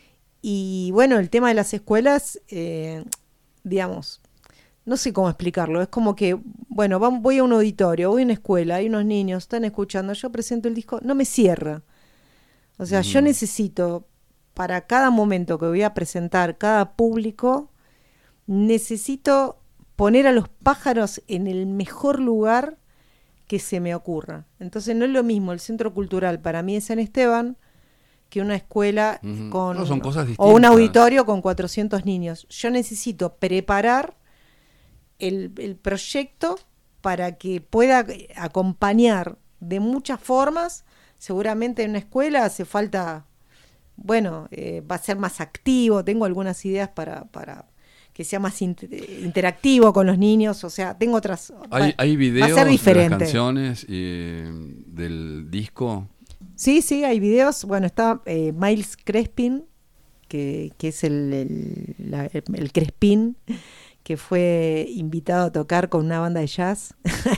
y bueno, el tema de las escuelas, eh, digamos, no sé cómo explicarlo, es como que, bueno, voy a un auditorio, voy a una escuela, hay unos niños, están escuchando, yo presento el disco, no me cierra, o sea, mm. yo necesito, para cada momento que voy a presentar, cada público, necesito poner a los pájaros en el mejor lugar que se me ocurra. Entonces no es lo mismo el centro cultural para mí de San Esteban que una escuela uh-huh. con
no, son cosas distintas.
O un auditorio con cuatrocientos niños. Yo necesito preparar el, el proyecto para que pueda acompañar de muchas formas. Seguramente en una escuela hace falta, bueno, eh, va a ser más activo, tengo algunas ideas para... para que sea más inter- interactivo con los niños, o sea, tengo otras...
¿Hay, hay videos
va a ser diferente.
De las canciones y del disco?
Sí, sí, hay videos. Bueno, está eh, Miles Crespin, que, que es el, el, la, el, el Crespin, que fue invitado a tocar con una banda de jazz.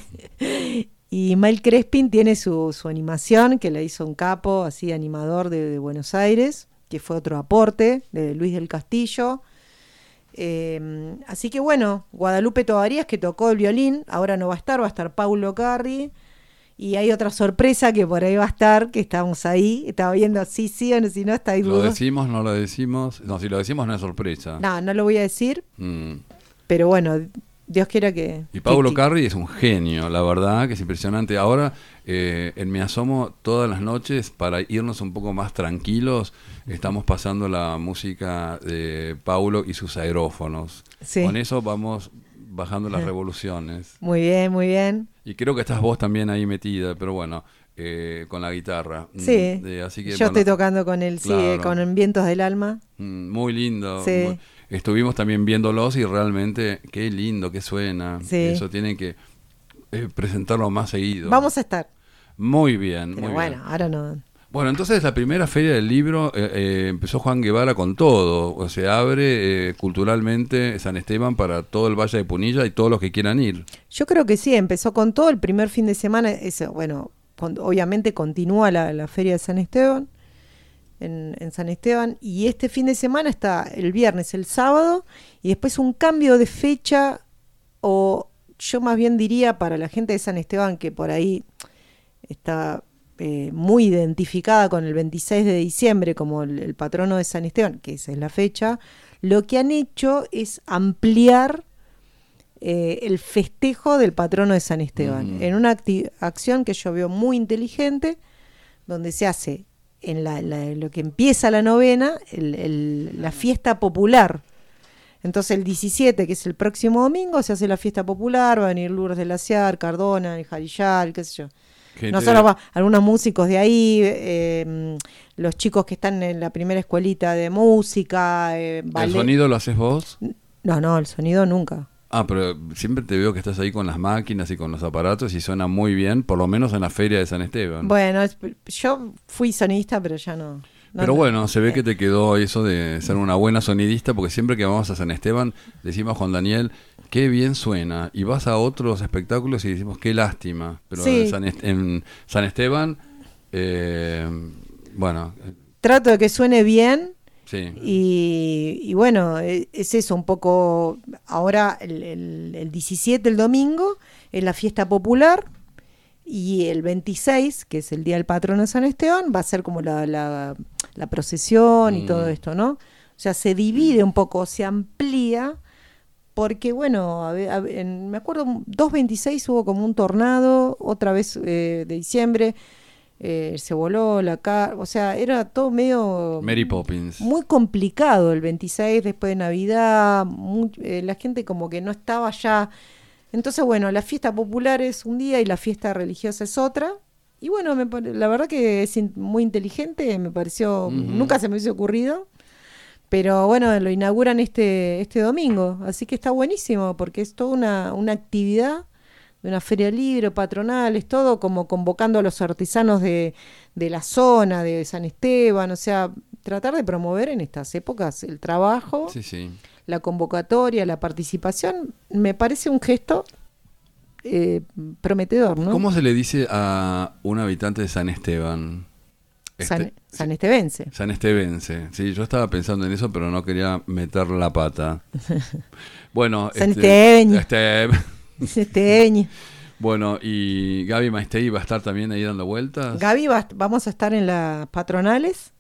Y Miles Crespin tiene su, su animación, que la hizo un capo, así, animador de, de Buenos Aires, que fue otro aporte de Luis del Castillo. Eh, así que bueno, Guadalupe Tovarías, que tocó el violín, ahora no va a estar, va a estar Paulo Carri, y hay otra sorpresa que por ahí va a estar, que estamos ahí, estaba viendo sí, sí o no, si no está ahí.
¿Lo decimos, no lo decimos? No, si lo decimos no es sorpresa.
No, no lo voy a decir,
mm.
pero bueno, Dios quiera que...
Y Paulo
que,
Carri es un genio, la verdad, que es impresionante. Ahora, eh, en Me Asomo, todas las noches, para irnos un poco más tranquilos, estamos pasando la música de Paulo y sus aerófonos. Sí. Con eso vamos bajando las revoluciones.
Muy bien, muy bien.
Y creo que estás vos también ahí metida, pero bueno, eh, con la guitarra.
Sí,
eh, así que,
yo
bueno,
estoy tocando con él,
claro.
sí, eh, con Vientos del Alma.
Muy lindo.
Sí.
Muy, estuvimos también viéndolos y realmente qué lindo que suena.
Sí.
Eso tienen que eh, presentarlo más seguido.
Vamos a estar.
Muy bien,
Pero
muy
bueno,
bien.
ahora no.
Bueno, entonces la primera feria del libro eh, eh, empezó Juan Guevara con todo. O sea, abre eh, culturalmente San Esteban para todo el Valle de Punilla y todos los que quieran ir.
Yo creo que sí, empezó con todo el primer fin de semana. Eso, bueno, con, obviamente continúa la, la feria de San Esteban, en, en San Esteban. Y este fin de semana está el viernes, el sábado, y después un cambio de fecha, o yo más bien diría para la gente de San Esteban que por ahí está... Eh, muy identificada con el veintiséis de diciembre como el, el patrono de San Esteban, que esa es la fecha, lo que han hecho es ampliar eh, el festejo del patrono de San Esteban, mm. en una acti- acción que yo veo muy inteligente, donde se hace en la, la, lo que empieza la novena, el, el, la fiesta popular. Entonces el diecisiete, que es el próximo domingo, se hace la fiesta popular, va a venir Lourdes de la Ciar, Cardona, el Jarillal, qué sé yo. Gente. No solo va, algunos músicos de ahí, eh, los chicos que están en la primera escuelita de música. Eh,
¿El sonido lo haces vos?
No, no, el sonido nunca.
Ah, pero siempre te veo que estás ahí con las máquinas y con los aparatos y suena muy bien, por lo menos en la feria de San Esteban.
Bueno, yo fui sonidista, pero ya no. No,
pero
no,
bueno, se ve
eh.
que te quedó eso de ser una buena sonidista, porque siempre que vamos a San Esteban decimos a Juan Daniel, qué bien suena, y vas a otros espectáculos y decimos, qué lástima, pero
sí.
en, San Est- en San Esteban, eh, bueno...
Trato de que suene bien,
sí.
y, y bueno, es eso un poco, ahora el, el, el diecisiete, el domingo, es la fiesta popular, y el veintiséis, que es el día del patrono de San Esteban, va a ser como la, la, la procesión y mm. todo esto, ¿no? O sea, se divide un poco, se amplía, porque bueno, a ver, a ver, en, me acuerdo, dos veintiséis hubo como un tornado, otra vez eh, de diciembre, eh, se voló la cara, o sea, era todo medio...
Mary Poppins.
Muy complicado el veintiséis, después de Navidad, muy, eh, la gente como que no estaba ya... Entonces, bueno, la fiesta popular es un día y la fiesta religiosa es otra. Y bueno, me, la verdad que es in, muy inteligente, me pareció, uh-huh. nunca se me hubiese ocurrido. Pero bueno, lo inauguran este, este domingo, así que está buenísimo, porque es toda una, una actividad de una feria libre, patronal, es todo como convocando a los artesanos de, de la zona, de San Esteban, o sea, tratar de promover en estas épocas el trabajo.
Sí, sí.
La convocatoria, la participación, me parece un gesto eh, prometedor, ¿no?
¿Cómo se le dice a un habitante de San Esteban?
San,
este,
San Estebense.
San Estebense, sí, yo estaba pensando en eso, pero no quería meter la pata. Bueno,
San
este,
Estebeño.
Este,
Estebeño.
Bueno, y Gaby Maestey va a estar también ahí dando vueltas.
Gaby, va, vamos a estar en las patronales.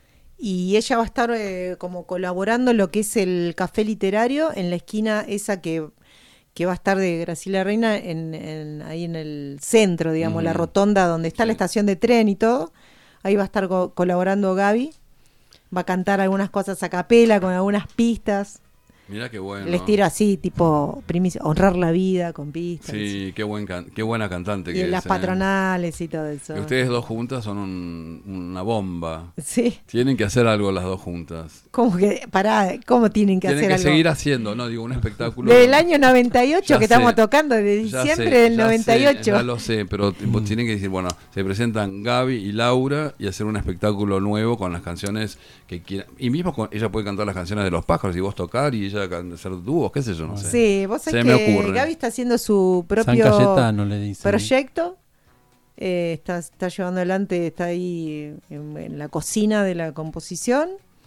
Y ella va a estar eh, como colaborando en lo que es el café literario, en la esquina esa que, que va a estar de Graciela Reina, en, en, ahí en el centro, digamos, mm. la rotonda donde está sí. la estación de tren y todo. Ahí va a estar co- colaborando Gaby. Va a cantar algunas cosas a capela, con algunas pistas.
Mirá qué bueno.
Les tiro así, tipo, primicia, honrar la vida con pistas.
Sí, qué, buen can- qué buena cantante
y
que
en
es.
las
eh.
patronales y todo eso.
Y ustedes dos juntas son un, una bomba.
Sí.
Tienen que hacer algo las dos juntas.
¿Cómo que, pará, cómo tienen que
tienen
hacer
que
algo?
Tienen que seguir haciendo, ¿no? Digo, un espectáculo.
Desde el año noventa y ocho
ya
que
sé,
estamos tocando, de diciembre
sé,
del
ya
noventa y ocho.
Sé, ya lo sé, pero mm. tienen que decir, bueno, se presentan Gaby y Laura y hacer un espectáculo nuevo con las canciones que quieran. Y mismo con, ella puede cantar las canciones de los pájaros y vos tocar y ella hacer dúos, qué sé yo, no sé.
Sí, vos sabés que Gaby está haciendo su propio
San Cayetano, le dicen.
proyecto. Eh, está, está llevando adelante, está ahí en, en la cocina de la composición.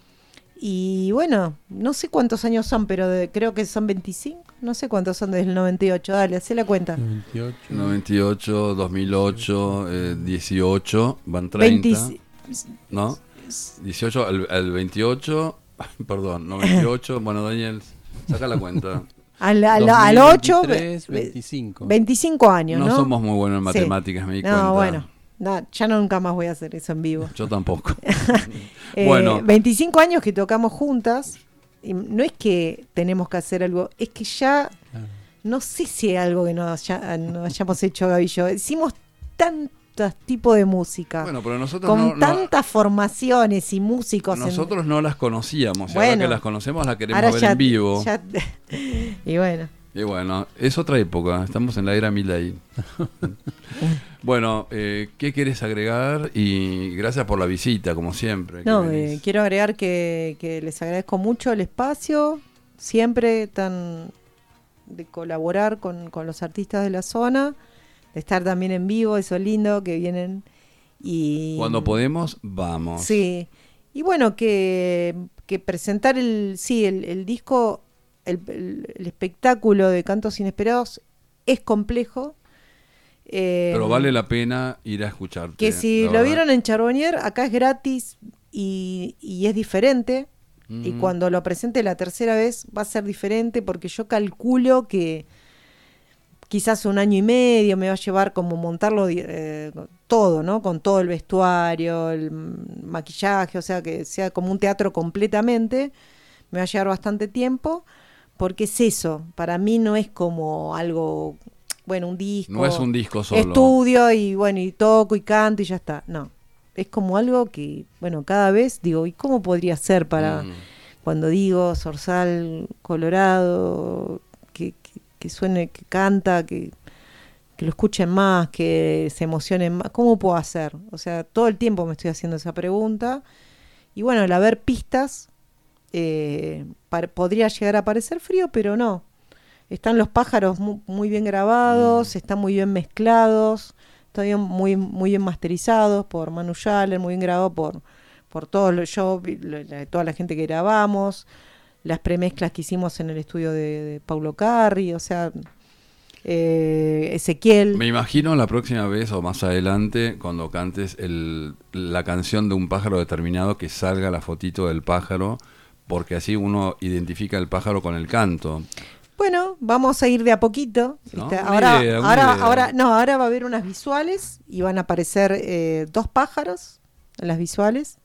Y bueno, no sé cuántos años son, pero de, creo que son veinticinco. No sé cuántos son desde el noventa y ocho. Dale, hacé la cuenta.
noventa y ocho,
noventa y ocho, dos mil ocho, eh, dieciocho, van treinta. veinte, ¿no? dieciocho al, al veintiocho, perdón, noventa y ocho. Bueno, Daniel, saca la cuenta.
Al, al, al ocho,
veinticinco.
veinticinco años, ¿no?
No somos muy buenos en matemáticas, sí. Me di
no,
cuenta.
No, bueno, no, ya no, nunca más voy a hacer eso en vivo.
Yo tampoco.
eh, bueno. veinticinco años que tocamos juntas, y no es que tenemos que hacer algo, es que ya, no sé si es algo que no, haya, no hayamos hecho Gaby y yo, hicimos tan, tipo de música.
Bueno, pero nosotros
con
no, no,
tantas formaciones y músicos.
Nosotros en... no las conocíamos, y
bueno,
ahora que las conocemos las queremos ver
ya,
en vivo.
Ya... y bueno.
Y bueno, es otra época, estamos en la era Milei. Bueno, eh, ¿qué quieres agregar? Y gracias por la visita, como siempre.
No, eh, quiero agregar que, que les agradezco mucho el espacio, siempre tan de colaborar con, con los artistas de la zona, de estar también en vivo, eso es lindo, que vienen y...
Cuando podemos, vamos.
Sí, y bueno, que, que presentar el, sí, el, el disco... El, el, el espectáculo de Cantos Inesperados es complejo. Eh,
Pero vale la pena ir a escucharte.
Que si lo verdad. Vieron en Charbonnier, acá es gratis y, y es diferente. Mm-hmm. Y cuando lo presente la tercera vez va a ser diferente porque yo calculo que quizás un año y medio me va a llevar como montarlo eh, todo, ¿no? Con todo el vestuario, el maquillaje, o sea, que sea como un teatro completamente. Me va a llevar bastante tiempo. Porque es eso, para mí no es como algo, bueno, un disco.
No es un disco solo.
Estudio y bueno, y toco y canto y ya está. No, es como algo que, bueno, cada vez digo, ¿y cómo podría ser para mm. cuando digo Zorzal Colorado, que, que, que suene, que canta, que, que lo escuchen más, que se emocionen más? ¿Cómo puedo hacer? O sea, todo el tiempo me estoy haciendo esa pregunta. Y bueno, al haber pistas... Eh, para, podría llegar a parecer frío, pero no. Están los pájaros muy, muy bien grabados, mm. están muy bien mezclados, están muy, muy bien masterizados por Manu Schaller, muy bien grabado por, por todos los yo, la, toda la gente que grabamos, las premezclas que hicimos en el estudio de, de Paulo Carri, o sea, eh, Ezequiel.
Me imagino la próxima vez o más adelante, cuando cantes el, la canción de un pájaro determinado, que salga la fotito del pájaro, porque así uno identifica el pájaro con el canto.
Bueno, vamos a ir de a poquito.
¿No?
Ahora,
idea,
ahora, ahora, no, ahora va a haber unas visuales y van a aparecer eh, dos pájaros en las visuales.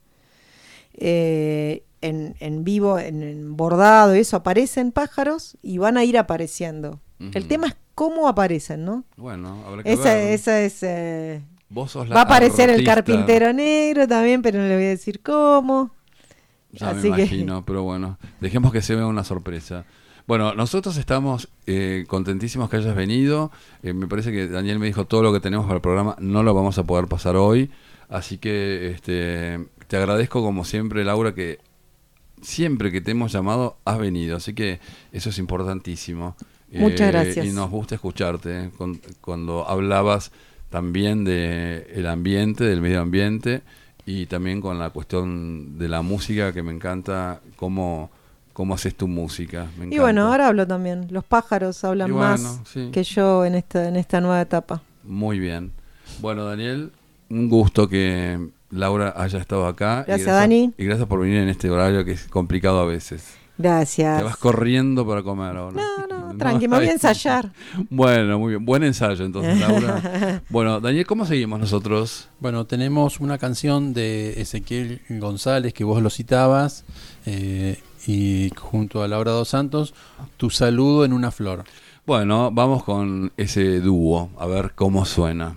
Eh, en, en vivo, en, en bordado, eso, aparecen pájaros y van a ir apareciendo. Uh-huh. El tema es cómo aparecen, ¿no?
Bueno, habrá que
esa,
ver.
Esa es... Eh,
Vos sos la
va a aparecer
artista.
El carpintero negro también, pero no le voy a decir cómo.
Ya
Así
me imagino, que... pero bueno, dejemos que se vea una sorpresa. Bueno, nosotros estamos eh, contentísimos que hayas venido. Eh, me parece que Daniel me dijo todo lo que tenemos para el programa, no lo vamos a poder pasar hoy. Así que este, te agradezco como siempre, Laura, que siempre que te hemos llamado has venido. Así que eso es importantísimo.
Muchas
eh,
gracias.
Y nos gusta escucharte con, cuando hablabas también del ambiente, del medio ambiente. Y también con la cuestión de la música, que me encanta cómo, cómo haces tu música. Me encanta.
Y bueno, ahora hablo también. Los pájaros hablan bueno, más sí. que yo en esta, en esta nueva etapa.
Muy bien. Bueno, Daniel, un gusto que Laura haya estado acá.
Gracias,
y gracias
Dani.
Y gracias por venir en este horario que es complicado a veces.
Gracias.
Te vas corriendo para comer ahora.
No, no, tranqui, me voy a ensayar.
Bueno, muy bien. Buen ensayo entonces, Laura. Bueno, Daniel, ¿cómo seguimos nosotros?
Bueno, tenemos una canción de Ezequiel González, que vos lo citabas, eh, y junto a Laura dos Santos, Tu saludo en una flor.
Bueno, vamos con ese dúo, a ver cómo suena.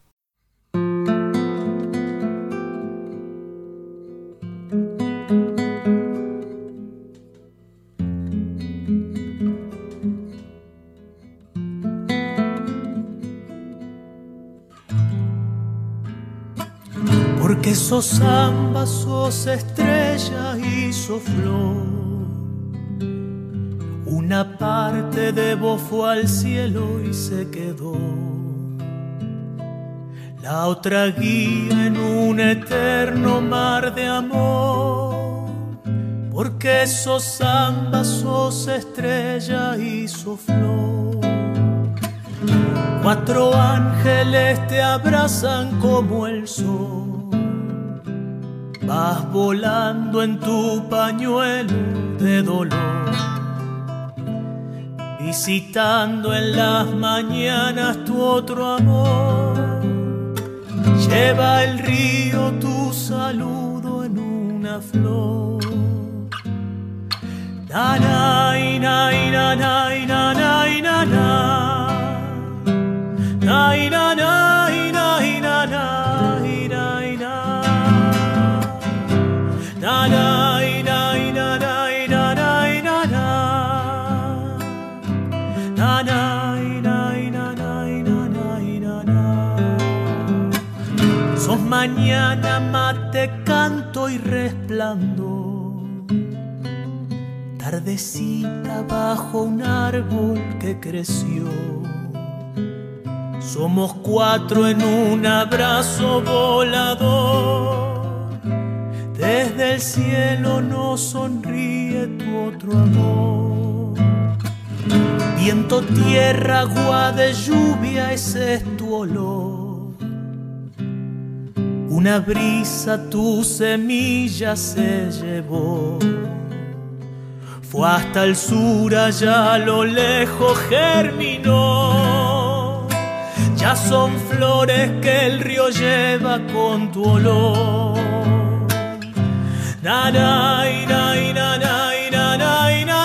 Porque sos samba, sos estrella y sos flor. Una parte de vos fue al cielo y se quedó. La otra guía en un eterno mar de amor. Porque sos samba, sos estrella y sos flor. Cuatro ángeles te abrazan como el sol. Vas volando en tu pañuelo de dolor, visitando en las mañanas tu otro amor. Lleva el río tu saludo en una flor. Na na na na na na na na na na na na na na. mañana, mate, canto y resplandor. Tardecita bajo un árbol que creció. Somos cuatro en un abrazo volador. Desde el cielo nos sonríe tu otro amor. Viento, tierra, agua de lluvia, ese es tu olor. Una brisa tu semilla se llevó. Fue hasta el sur, allá a lo lejos germinó. Ya son flores que el río lleva con tu olor. Na na na na na na na na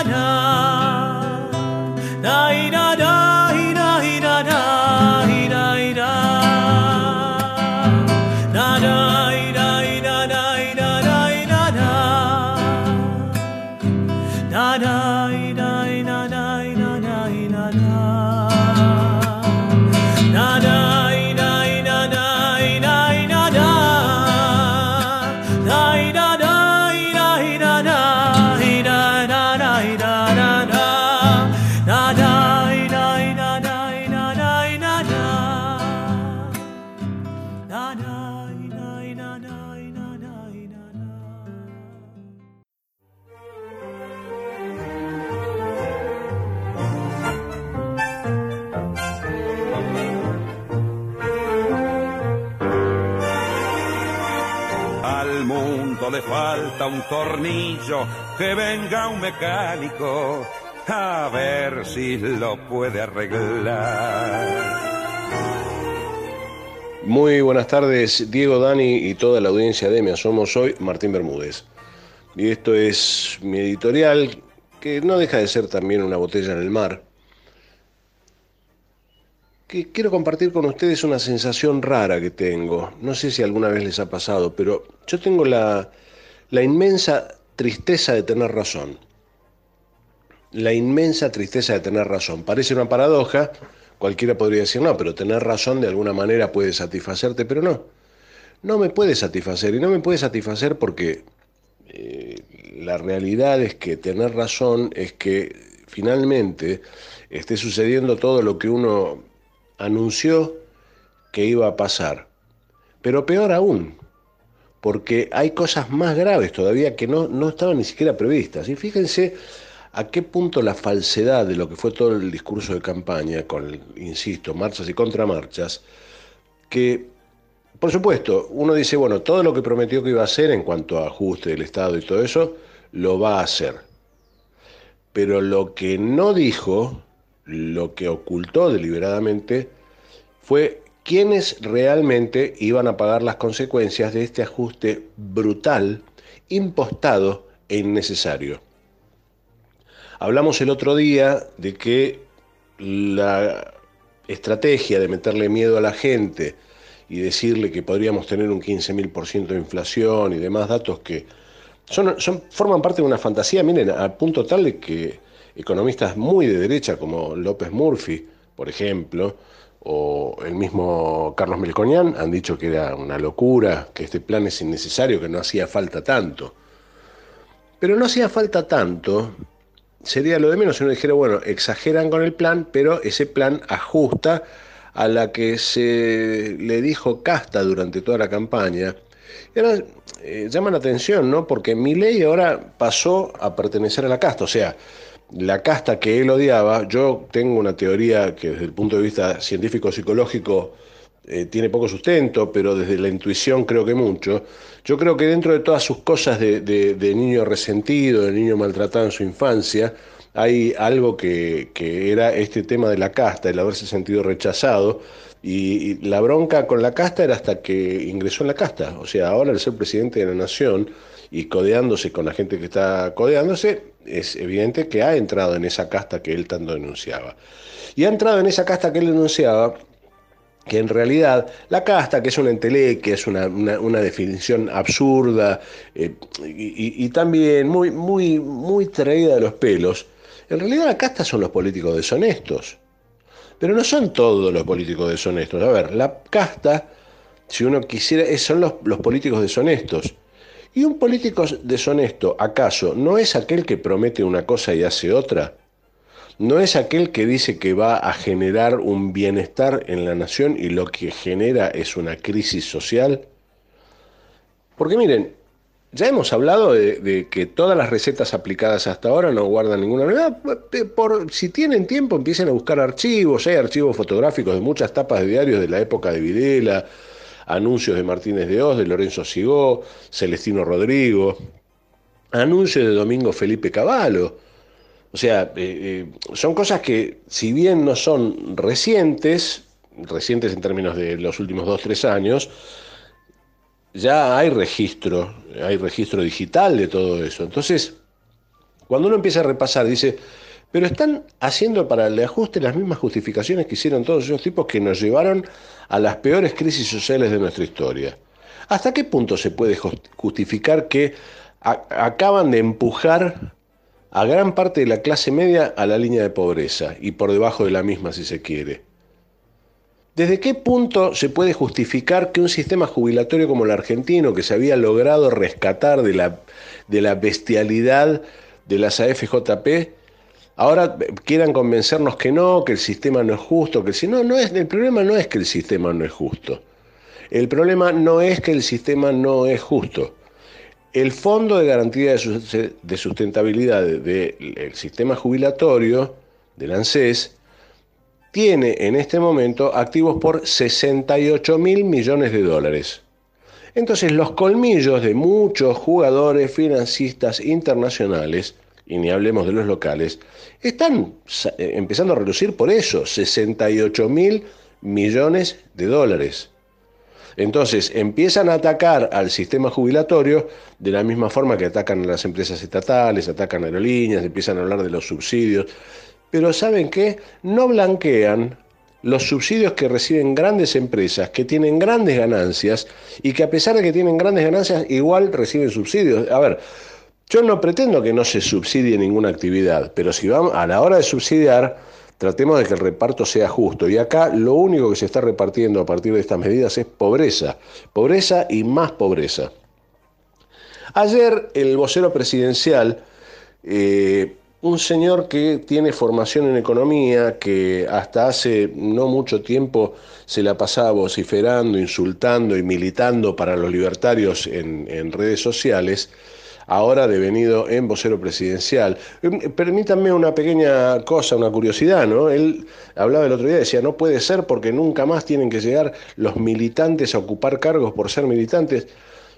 na na
Le falta un tornillo, que venga un mecánico a ver si lo puede arreglar.
Muy buenas tardes, Diego, Dani y toda la audiencia de Me Asomo. Soy Martín Bermúdez y esto es mi editorial, que no deja de ser también una botella en el mar, que quiero compartir con ustedes una sensación rara que tengo. No sé si alguna vez les ha pasado, pero yo tengo la, la inmensa tristeza de tener razón. La inmensa tristeza de tener razón. Parece una paradoja, cualquiera podría decir, no, pero tener razón de alguna manera puede satisfacerte, pero no. No me puede satisfacer, y no me puede satisfacer porque eh, la realidad es que tener razón es que finalmente esté sucediendo todo lo que uno anunció que iba a pasar. Pero peor aún, porque hay cosas más graves todavía que no, no estaban ni siquiera previstas. Y fíjense a qué punto la falsedad de lo que fue todo el discurso de campaña, con, insisto, marchas y contramarchas, que, por supuesto, uno dice, bueno, todo lo que prometió que iba a hacer en cuanto a ajuste del Estado y todo eso, lo va a hacer. Pero lo que no dijo, lo que ocultó deliberadamente, fue quiénes realmente iban a pagar las consecuencias de este ajuste brutal, impostado e innecesario. Hablamos el otro día de que la estrategia de meterle miedo a la gente y decirle que podríamos tener un quince mil por ciento de inflación y demás datos que son, son, forman parte de una fantasía, miren, al punto tal de que economistas muy de derecha como López Murphy, por ejemplo, o el mismo Carlos Melconian han dicho que era una locura, que este plan es innecesario, que no hacía falta tanto. Pero no hacía falta tanto, sería lo de menos si uno dijera, bueno, exageran con el plan, pero ese plan ajusta a la que se le dijo casta durante toda la campaña. Y ahora eh, llama la atención, ¿no? Porque Milei ahora pasó a pertenecer a la casta, o sea, la casta que él odiaba. Yo tengo una teoría que desde el punto de vista científico-psicológico eh, tiene poco sustento, pero desde la intuición creo que mucho. Yo creo que dentro de todas sus cosas de, de, de niño resentido, de niño maltratado en su infancia, hay algo que, que era este tema de la casta, el haberse sentido rechazado, y, y la bronca con la casta era hasta que ingresó en la casta. O sea, ahora al ser presidente de la nación y codeándose con la gente que está codeándose, es evidente que ha entrado en esa casta que él tanto denunciaba. Y ha entrado en esa casta que él denunciaba, que en realidad la casta, que es una entelequia, es una, una, una definición absurda eh, y, y también muy, muy, muy traída de los pelos. En realidad la casta son los políticos deshonestos. Pero no son todos los políticos deshonestos. A ver, la casta si uno quisiera, son los, los políticos deshonestos. ¿Y un político deshonesto, acaso, no es aquel que promete una cosa y hace otra? ¿No es aquel que dice que va a generar un bienestar en la nación y lo que genera es una crisis social? Porque miren, ya hemos hablado de, de que todas las recetas aplicadas hasta ahora no guardan ninguna novedad. Por, si tienen tiempo, empiecen a buscar archivos. Hay archivos fotográficos de muchas tapas de diarios de la época de Videla, anuncios de Martínez de Hoz, de Lorenzo Sigó, Celestino Rodrigo, anuncios de Domingo Felipe Cavallo. O sea, eh, eh, son cosas que, si bien no son recientes, recientes en términos de los últimos dos, tres años, ya hay registro, hay registro digital de todo eso. Entonces, cuando uno empieza a repasar, dice, pero están haciendo para el ajuste las mismas justificaciones que hicieron todos esos tipos que nos llevaron a las peores crisis sociales de nuestra historia. ¿Hasta qué punto se puede justificar que a- acaban de empujar a gran parte de la clase media a la línea de pobreza y por debajo de la misma, si se quiere? ¿Desde qué punto se puede justificar que un sistema jubilatorio como el argentino, que se había logrado rescatar de la, de la bestialidad de las A F J P, ahora quieran convencernos que no, que el sistema no es justo, que si no, no es, el problema no es que el sistema no es justo. El problema no es que el sistema no es justo. El Fondo de Garantía de Sustentabilidad del sistema jubilatorio, del ANSES, tiene en este momento activos por sesenta y ocho mil millones de dólares. Entonces los colmillos de muchos jugadores financistas internacionales, y ni hablemos de los locales, están empezando a relucir por eso, sesenta y ocho mil millones de dólares. Entonces empiezan a atacar al sistema jubilatorio de la misma forma que atacan a las empresas estatales, atacan a aerolíneas, empiezan a hablar de los subsidios. Pero ¿saben qué? No blanquean los subsidios que reciben grandes empresas, que tienen grandes ganancias y que a pesar de que tienen grandes ganancias, igual reciben subsidios. A ver, yo no pretendo que no se subsidie ninguna actividad, pero si vamos a la hora de subsidiar, tratemos de que el reparto sea justo. Y acá lo único que se está repartiendo a partir de estas medidas es pobreza. Pobreza y más pobreza. Ayer el vocero presidencial, eh, un señor que tiene formación en economía, que hasta hace no mucho tiempo se la pasaba vociferando, insultando y militando para los libertarios en, en redes sociales, ahora devenido en vocero presidencial. Permítanme una pequeña cosa, una curiosidad, ¿no? Él hablaba el otro día, decía, no puede ser porque nunca más tienen que llegar los militantes a ocupar cargos por ser militantes.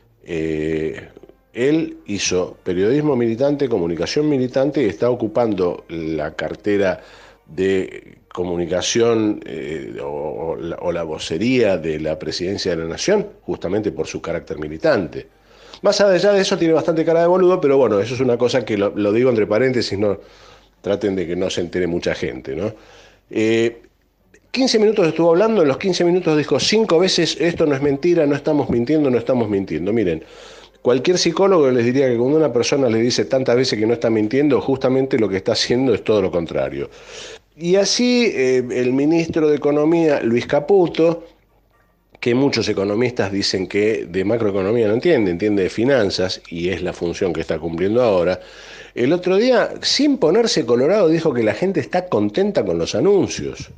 Eh, él hizo periodismo militante, comunicación militante y está ocupando la cartera de comunicación eh, o, o, la, o la vocería de la presidencia de la Nación, justamente por su carácter militante. Más allá de eso tiene bastante cara de boludo, pero bueno, eso es una cosa que lo, lo digo entre paréntesis, no traten de que no se entere mucha gente, ¿no? Eh, quince minutos estuvo hablando, en los quince minutos dijo cinco veces, esto no es mentira, no estamos mintiendo, no estamos mintiendo. Miren, cualquier psicólogo les diría que cuando una persona le dice tantas veces que no está mintiendo, justamente lo que está haciendo es todo lo contrario. Y así eh, el ministro de Economía, Luis Caputo, que muchos economistas dicen que de macroeconomía no entiende, entiende de finanzas, y es la función que está cumpliendo ahora, el otro día, sin ponerse colorado, dijo que la gente está contenta con los anuncios.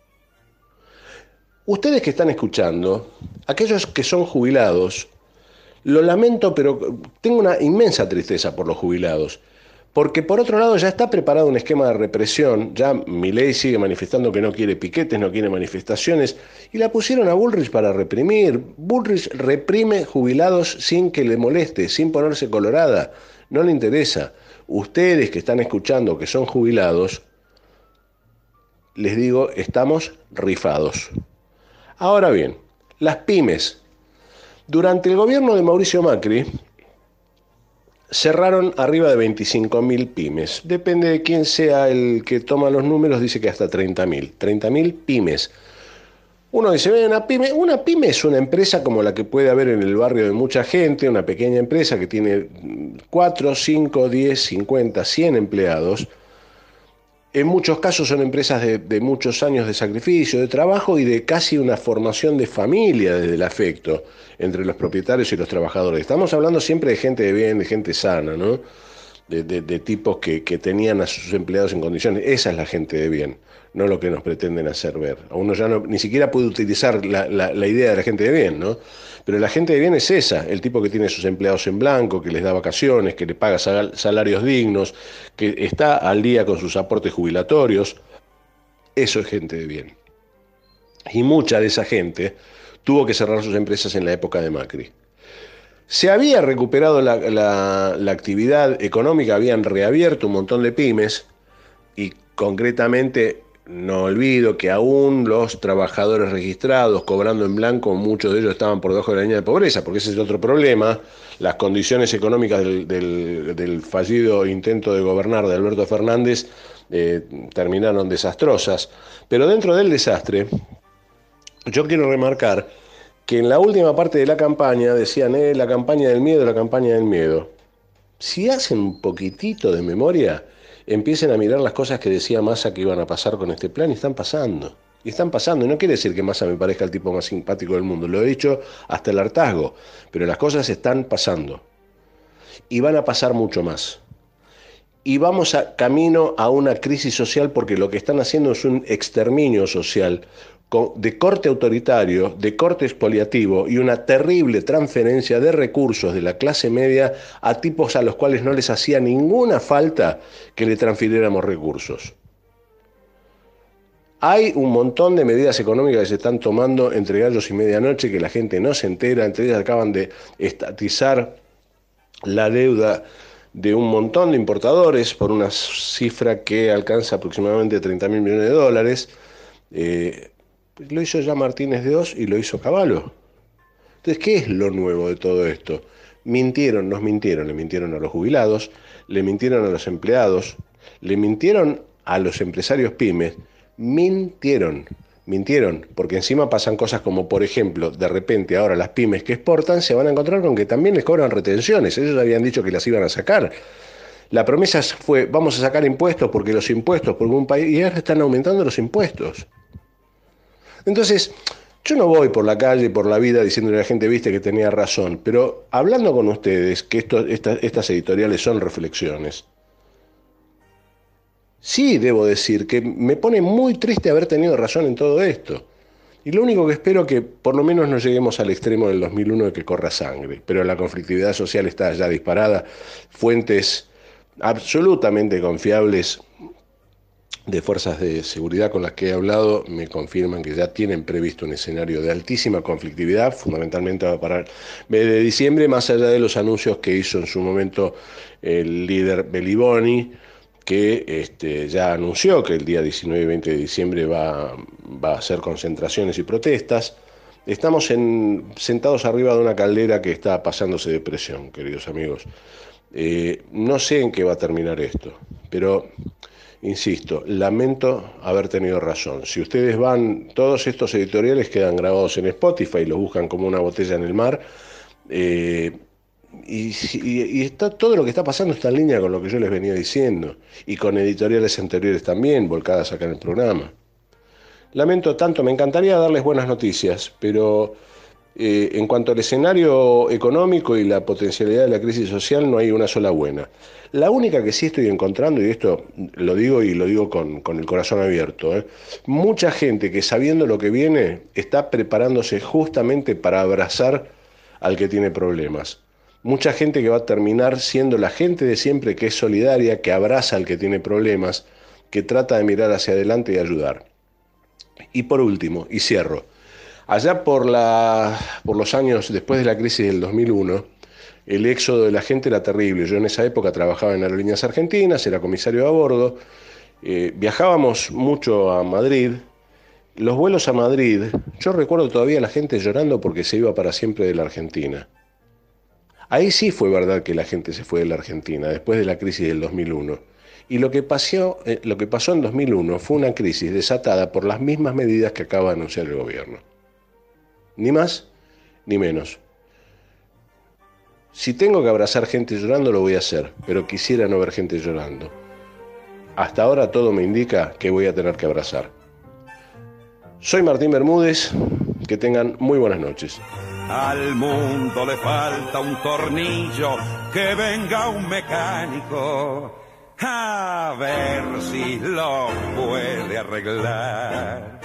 Ustedes que están escuchando, aquellos que son jubilados, lo lamento, pero tengo una inmensa tristeza por los jubilados. Porque por otro lado ya está preparado un esquema de represión, ya Milei sigue manifestando que no quiere piquetes, no quiere manifestaciones, y la pusieron a Bullrich para reprimir. Bullrich reprime jubilados sin que le moleste, sin ponerse colorada, no le interesa. Ustedes que están escuchando que son jubilados, les digo, estamos rifados. Ahora bien, las pymes. Durante el gobierno de Mauricio Macri, cerraron arriba de veinticinco mil pymes. Depende de quién sea el que toma los números, dice que hasta treinta mil. treinta mil pymes. Uno dice, ve, una pyme, una pyme es una empresa como la que puede haber en el barrio de mucha gente, una pequeña empresa que tiene cuatro, cinco, diez, cincuenta, cien empleados. En muchos casos son empresas de, de muchos años de sacrificio, de trabajo y de casi una formación de familia desde el afecto entre los propietarios y los trabajadores. Estamos hablando siempre de gente de bien, de gente sana, ¿no? De, de, de tipos que, que tenían a sus empleados en condiciones. Esa es la gente de bien, no lo que nos pretenden hacer ver. A uno ya no, ni siquiera puede utilizar la, la, la idea de la gente de bien, ¿no? Pero la gente de bien es esa, el tipo que tiene a sus empleados en blanco, que les da vacaciones, que le paga sal, salarios dignos, que está al día con sus aportes jubilatorios. Eso es gente de bien. Y mucha de esa gente tuvo que cerrar sus empresas en la época de Macri. Se había recuperado la, la, la actividad económica, habían reabierto un montón de pymes y concretamente no olvido que aún los trabajadores registrados cobrando en blanco, muchos de ellos estaban por debajo de la línea de pobreza, porque ese es otro problema. Las condiciones económicas del, del, del fallido intento de gobernar de Alberto Fernández eh, terminaron desastrosas. Pero dentro del desastre, yo quiero remarcar que en la última parte de la campaña decían, eh, la campaña del miedo, la campaña del miedo. Si hacen un poquitito de memoria, empiecen a mirar las cosas que decía Massa que iban a pasar con este plan y están pasando. Y están pasando, y no quiere decir que Massa me parezca el tipo más simpático del mundo, lo he dicho hasta el hartazgo, pero las cosas están pasando. Y van a pasar mucho más. Y vamos a camino a una crisis social porque lo que están haciendo es un exterminio social de corte autoritario, de corte expoliativo y una terrible transferencia de recursos de la clase media a tipos a los cuales no les hacía ninguna falta que le transfiriéramos recursos. Hay un montón de medidas económicas que se están tomando entre gallos y medianoche que la gente no se entera. Entre ellas acaban de estatizar la deuda de un montón de importadores por una cifra que alcanza aproximadamente treinta mil millones de dólares. Eh, Lo hizo ya Martínez de Oz y lo hizo Cavallo. Entonces, ¿qué es lo nuevo de todo esto? Mintieron, nos mintieron, le mintieron a los jubilados, le mintieron a los empleados, le mintieron a los empresarios pymes, mintieron, mintieron, porque encima pasan cosas como, por ejemplo, de repente ahora las pymes que exportan se van a encontrar con que también les cobran retenciones, ellos habían dicho que las iban a sacar. La promesa fue, vamos a sacar impuestos porque los impuestos por un país, y ahora están aumentando los impuestos. Entonces, yo no voy por la calle, por la vida, diciéndole a la gente, viste, que tenía razón, pero hablando con ustedes, que esto, esta, estas editoriales son reflexiones, sí debo decir que me pone muy triste haber tenido razón en todo esto. Y lo único que espero es que por lo menos no lleguemos al extremo del dos mil uno de que corra sangre, pero la conflictividad social está ya disparada, fuentes absolutamente confiables de fuerzas de seguridad con las que he hablado me confirman que ya tienen previsto un escenario de altísima conflictividad, fundamentalmente para el mes de diciembre, más allá de los anuncios que hizo en su momento el líder Beliboni, que este, ya anunció que el día diecinueve y veinte de diciembre va, va a hacer concentraciones y protestas. Estamos en, sentados arriba de una caldera que está pasándose de presión, queridos amigos. Eh, no sé en qué va a terminar esto, pero insisto, lamento haber tenido razón. Si ustedes van, todos estos editoriales quedan grabados en Spotify y los buscan como una botella en el mar, eh, y, y, y está, todo lo que está pasando está en línea con lo que yo les venía diciendo, y con editoriales anteriores también, volcadas acá en el programa. Lamento tanto, me encantaría darles buenas noticias, pero eh, en cuanto al escenario económico y la potencialidad de la crisis social, no hay una sola buena. La única que sí estoy encontrando, y esto lo digo y lo digo con, con el corazón abierto, ¿eh? mucha gente que sabiendo lo que viene está preparándose justamente para abrazar al que tiene problemas. Mucha gente que va a terminar siendo la gente de siempre que es solidaria, que abraza al que tiene problemas, que trata de mirar hacia adelante y ayudar. Y por último, y cierro, allá por, la, por los años después de la crisis del dos mil uno, el éxodo de la gente era terrible. Yo en esa época trabajaba en Aerolíneas Argentinas, era comisario a bordo, eh, viajábamos mucho a Madrid. Los vuelos a Madrid, yo recuerdo todavía a la gente llorando porque se iba para siempre de la Argentina. Ahí sí fue verdad que la gente se fue de la Argentina, después de la crisis del dos mil uno. Y lo que pasó, eh, lo que pasó en dos mil uno fue una crisis desatada por las mismas medidas que acaba de anunciar el gobierno. Ni más, ni menos. Si tengo que abrazar gente llorando, lo voy a hacer, pero quisiera no ver gente llorando. hasta ahora todo me indica que voy a tener que abrazar. Soy Martín Bermúdez, que tengan muy buenas noches.
Al mundo le falta un tornillo, que venga un mecánico a ver si lo puede arreglar.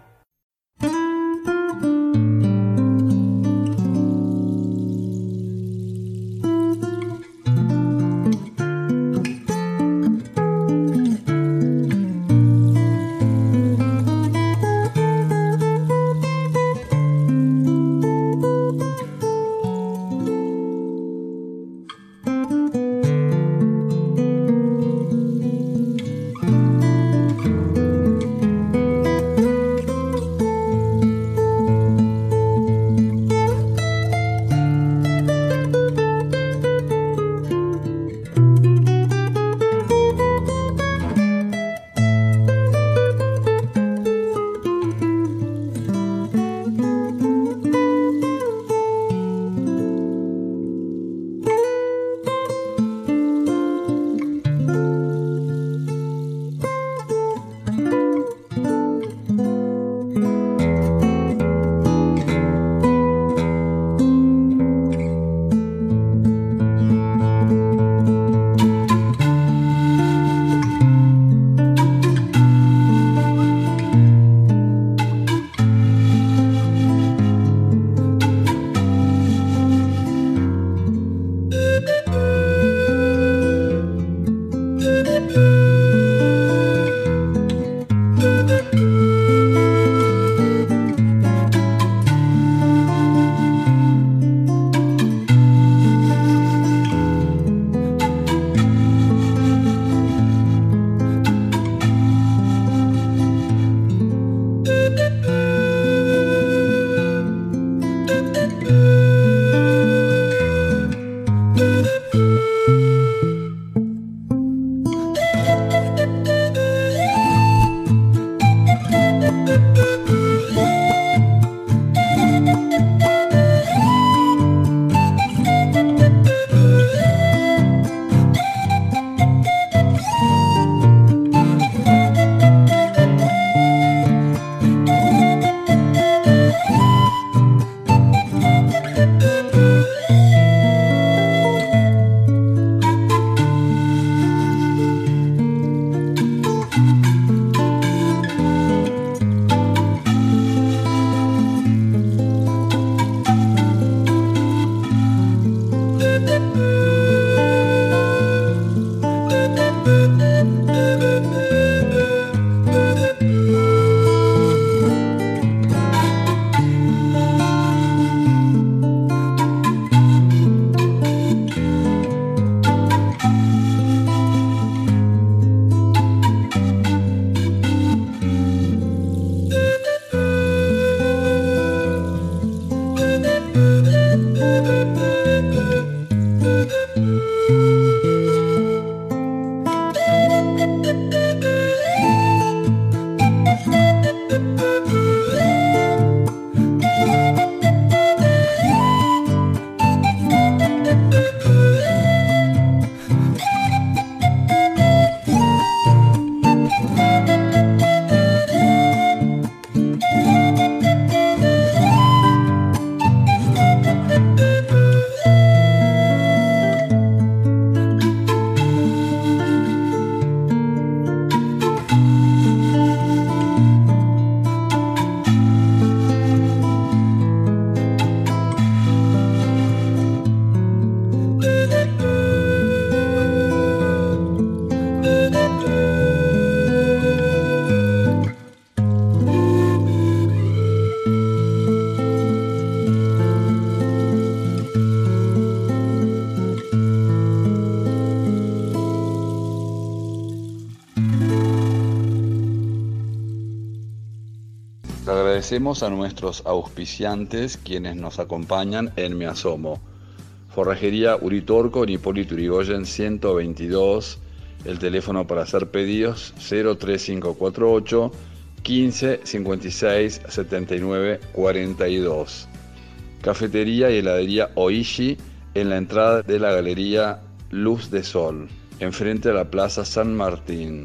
Le agradecemos a nuestros auspiciantes quienes nos acompañan en Me Asomo. Forrajería Uritorco en Hipólito Yrigoyen ciento veintidós. El teléfono para hacer pedidos cero tres cinco cuatro ocho, quince, cincuenta y seis, setenta y nueve, cuarenta y dos. Cafetería y heladería Oishi en la entrada de la galería Luz de Sol, enfrente a la Plaza San Martín.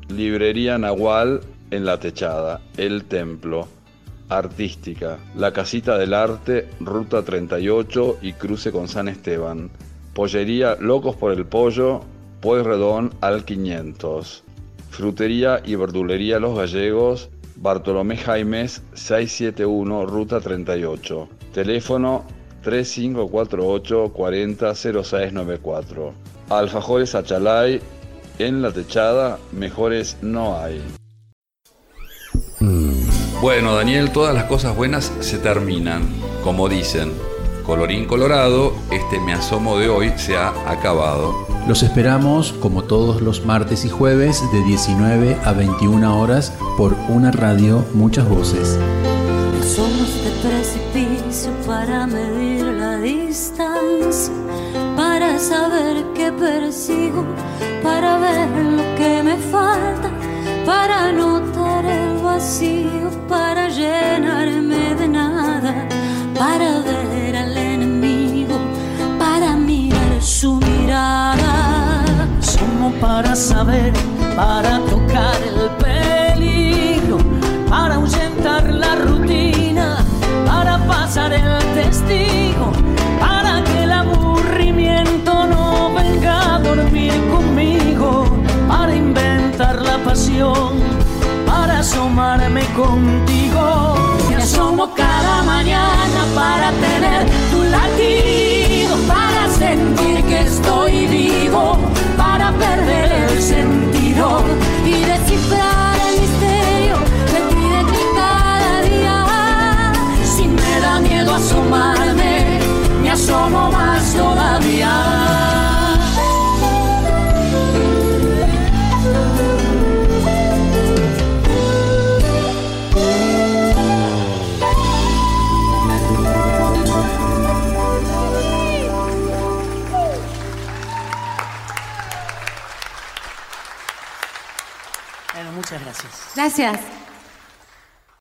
Librería Nahual en La Techada, El Templo, Artística, La Casita del Arte, Ruta treinta y ocho y cruce con San Esteban. Pollería Locos por el Pollo, Pueyrredón al quinientos. Frutería y Verdulería Los Gallegos, Bartolomé Jaimes seiscientos setenta y uno, Ruta treinta y ocho. Teléfono tres cinco cuatro ocho, cuarenta, cero seis noventa y cuatro. Alfajores Achalay, en La Techada, mejores no hay. Bueno, Daniel, todas las cosas buenas se terminan, como dicen. Colorín colorado, este Me Asomo de hoy se ha acabado.
Los esperamos como todos los martes y jueves de diecinueve a veintiuna horas por una radio, muchas voces.
Somos de precipicio para medir la distancia, para saber qué persigo, para ver lo que me falta, para notar el vacío, para llenarme de nada, para ver al enemigo, para mirar su mirada.
Somos para saber, para tocar el peligro, para ahuyentar la rutina, para pasar el testigo, para que el aburrimiento no venga a dormir conmigo, para inventar la pasión, para asomarme contigo. Me asomo cada mañana para tener tu latido, para sentir que estoy vivo, para perder el sentido y descifrar el misterio que pide que cada día. Si me da miedo asomarme, me asomo más todavía.
Bueno, muchas gracias. Gracias.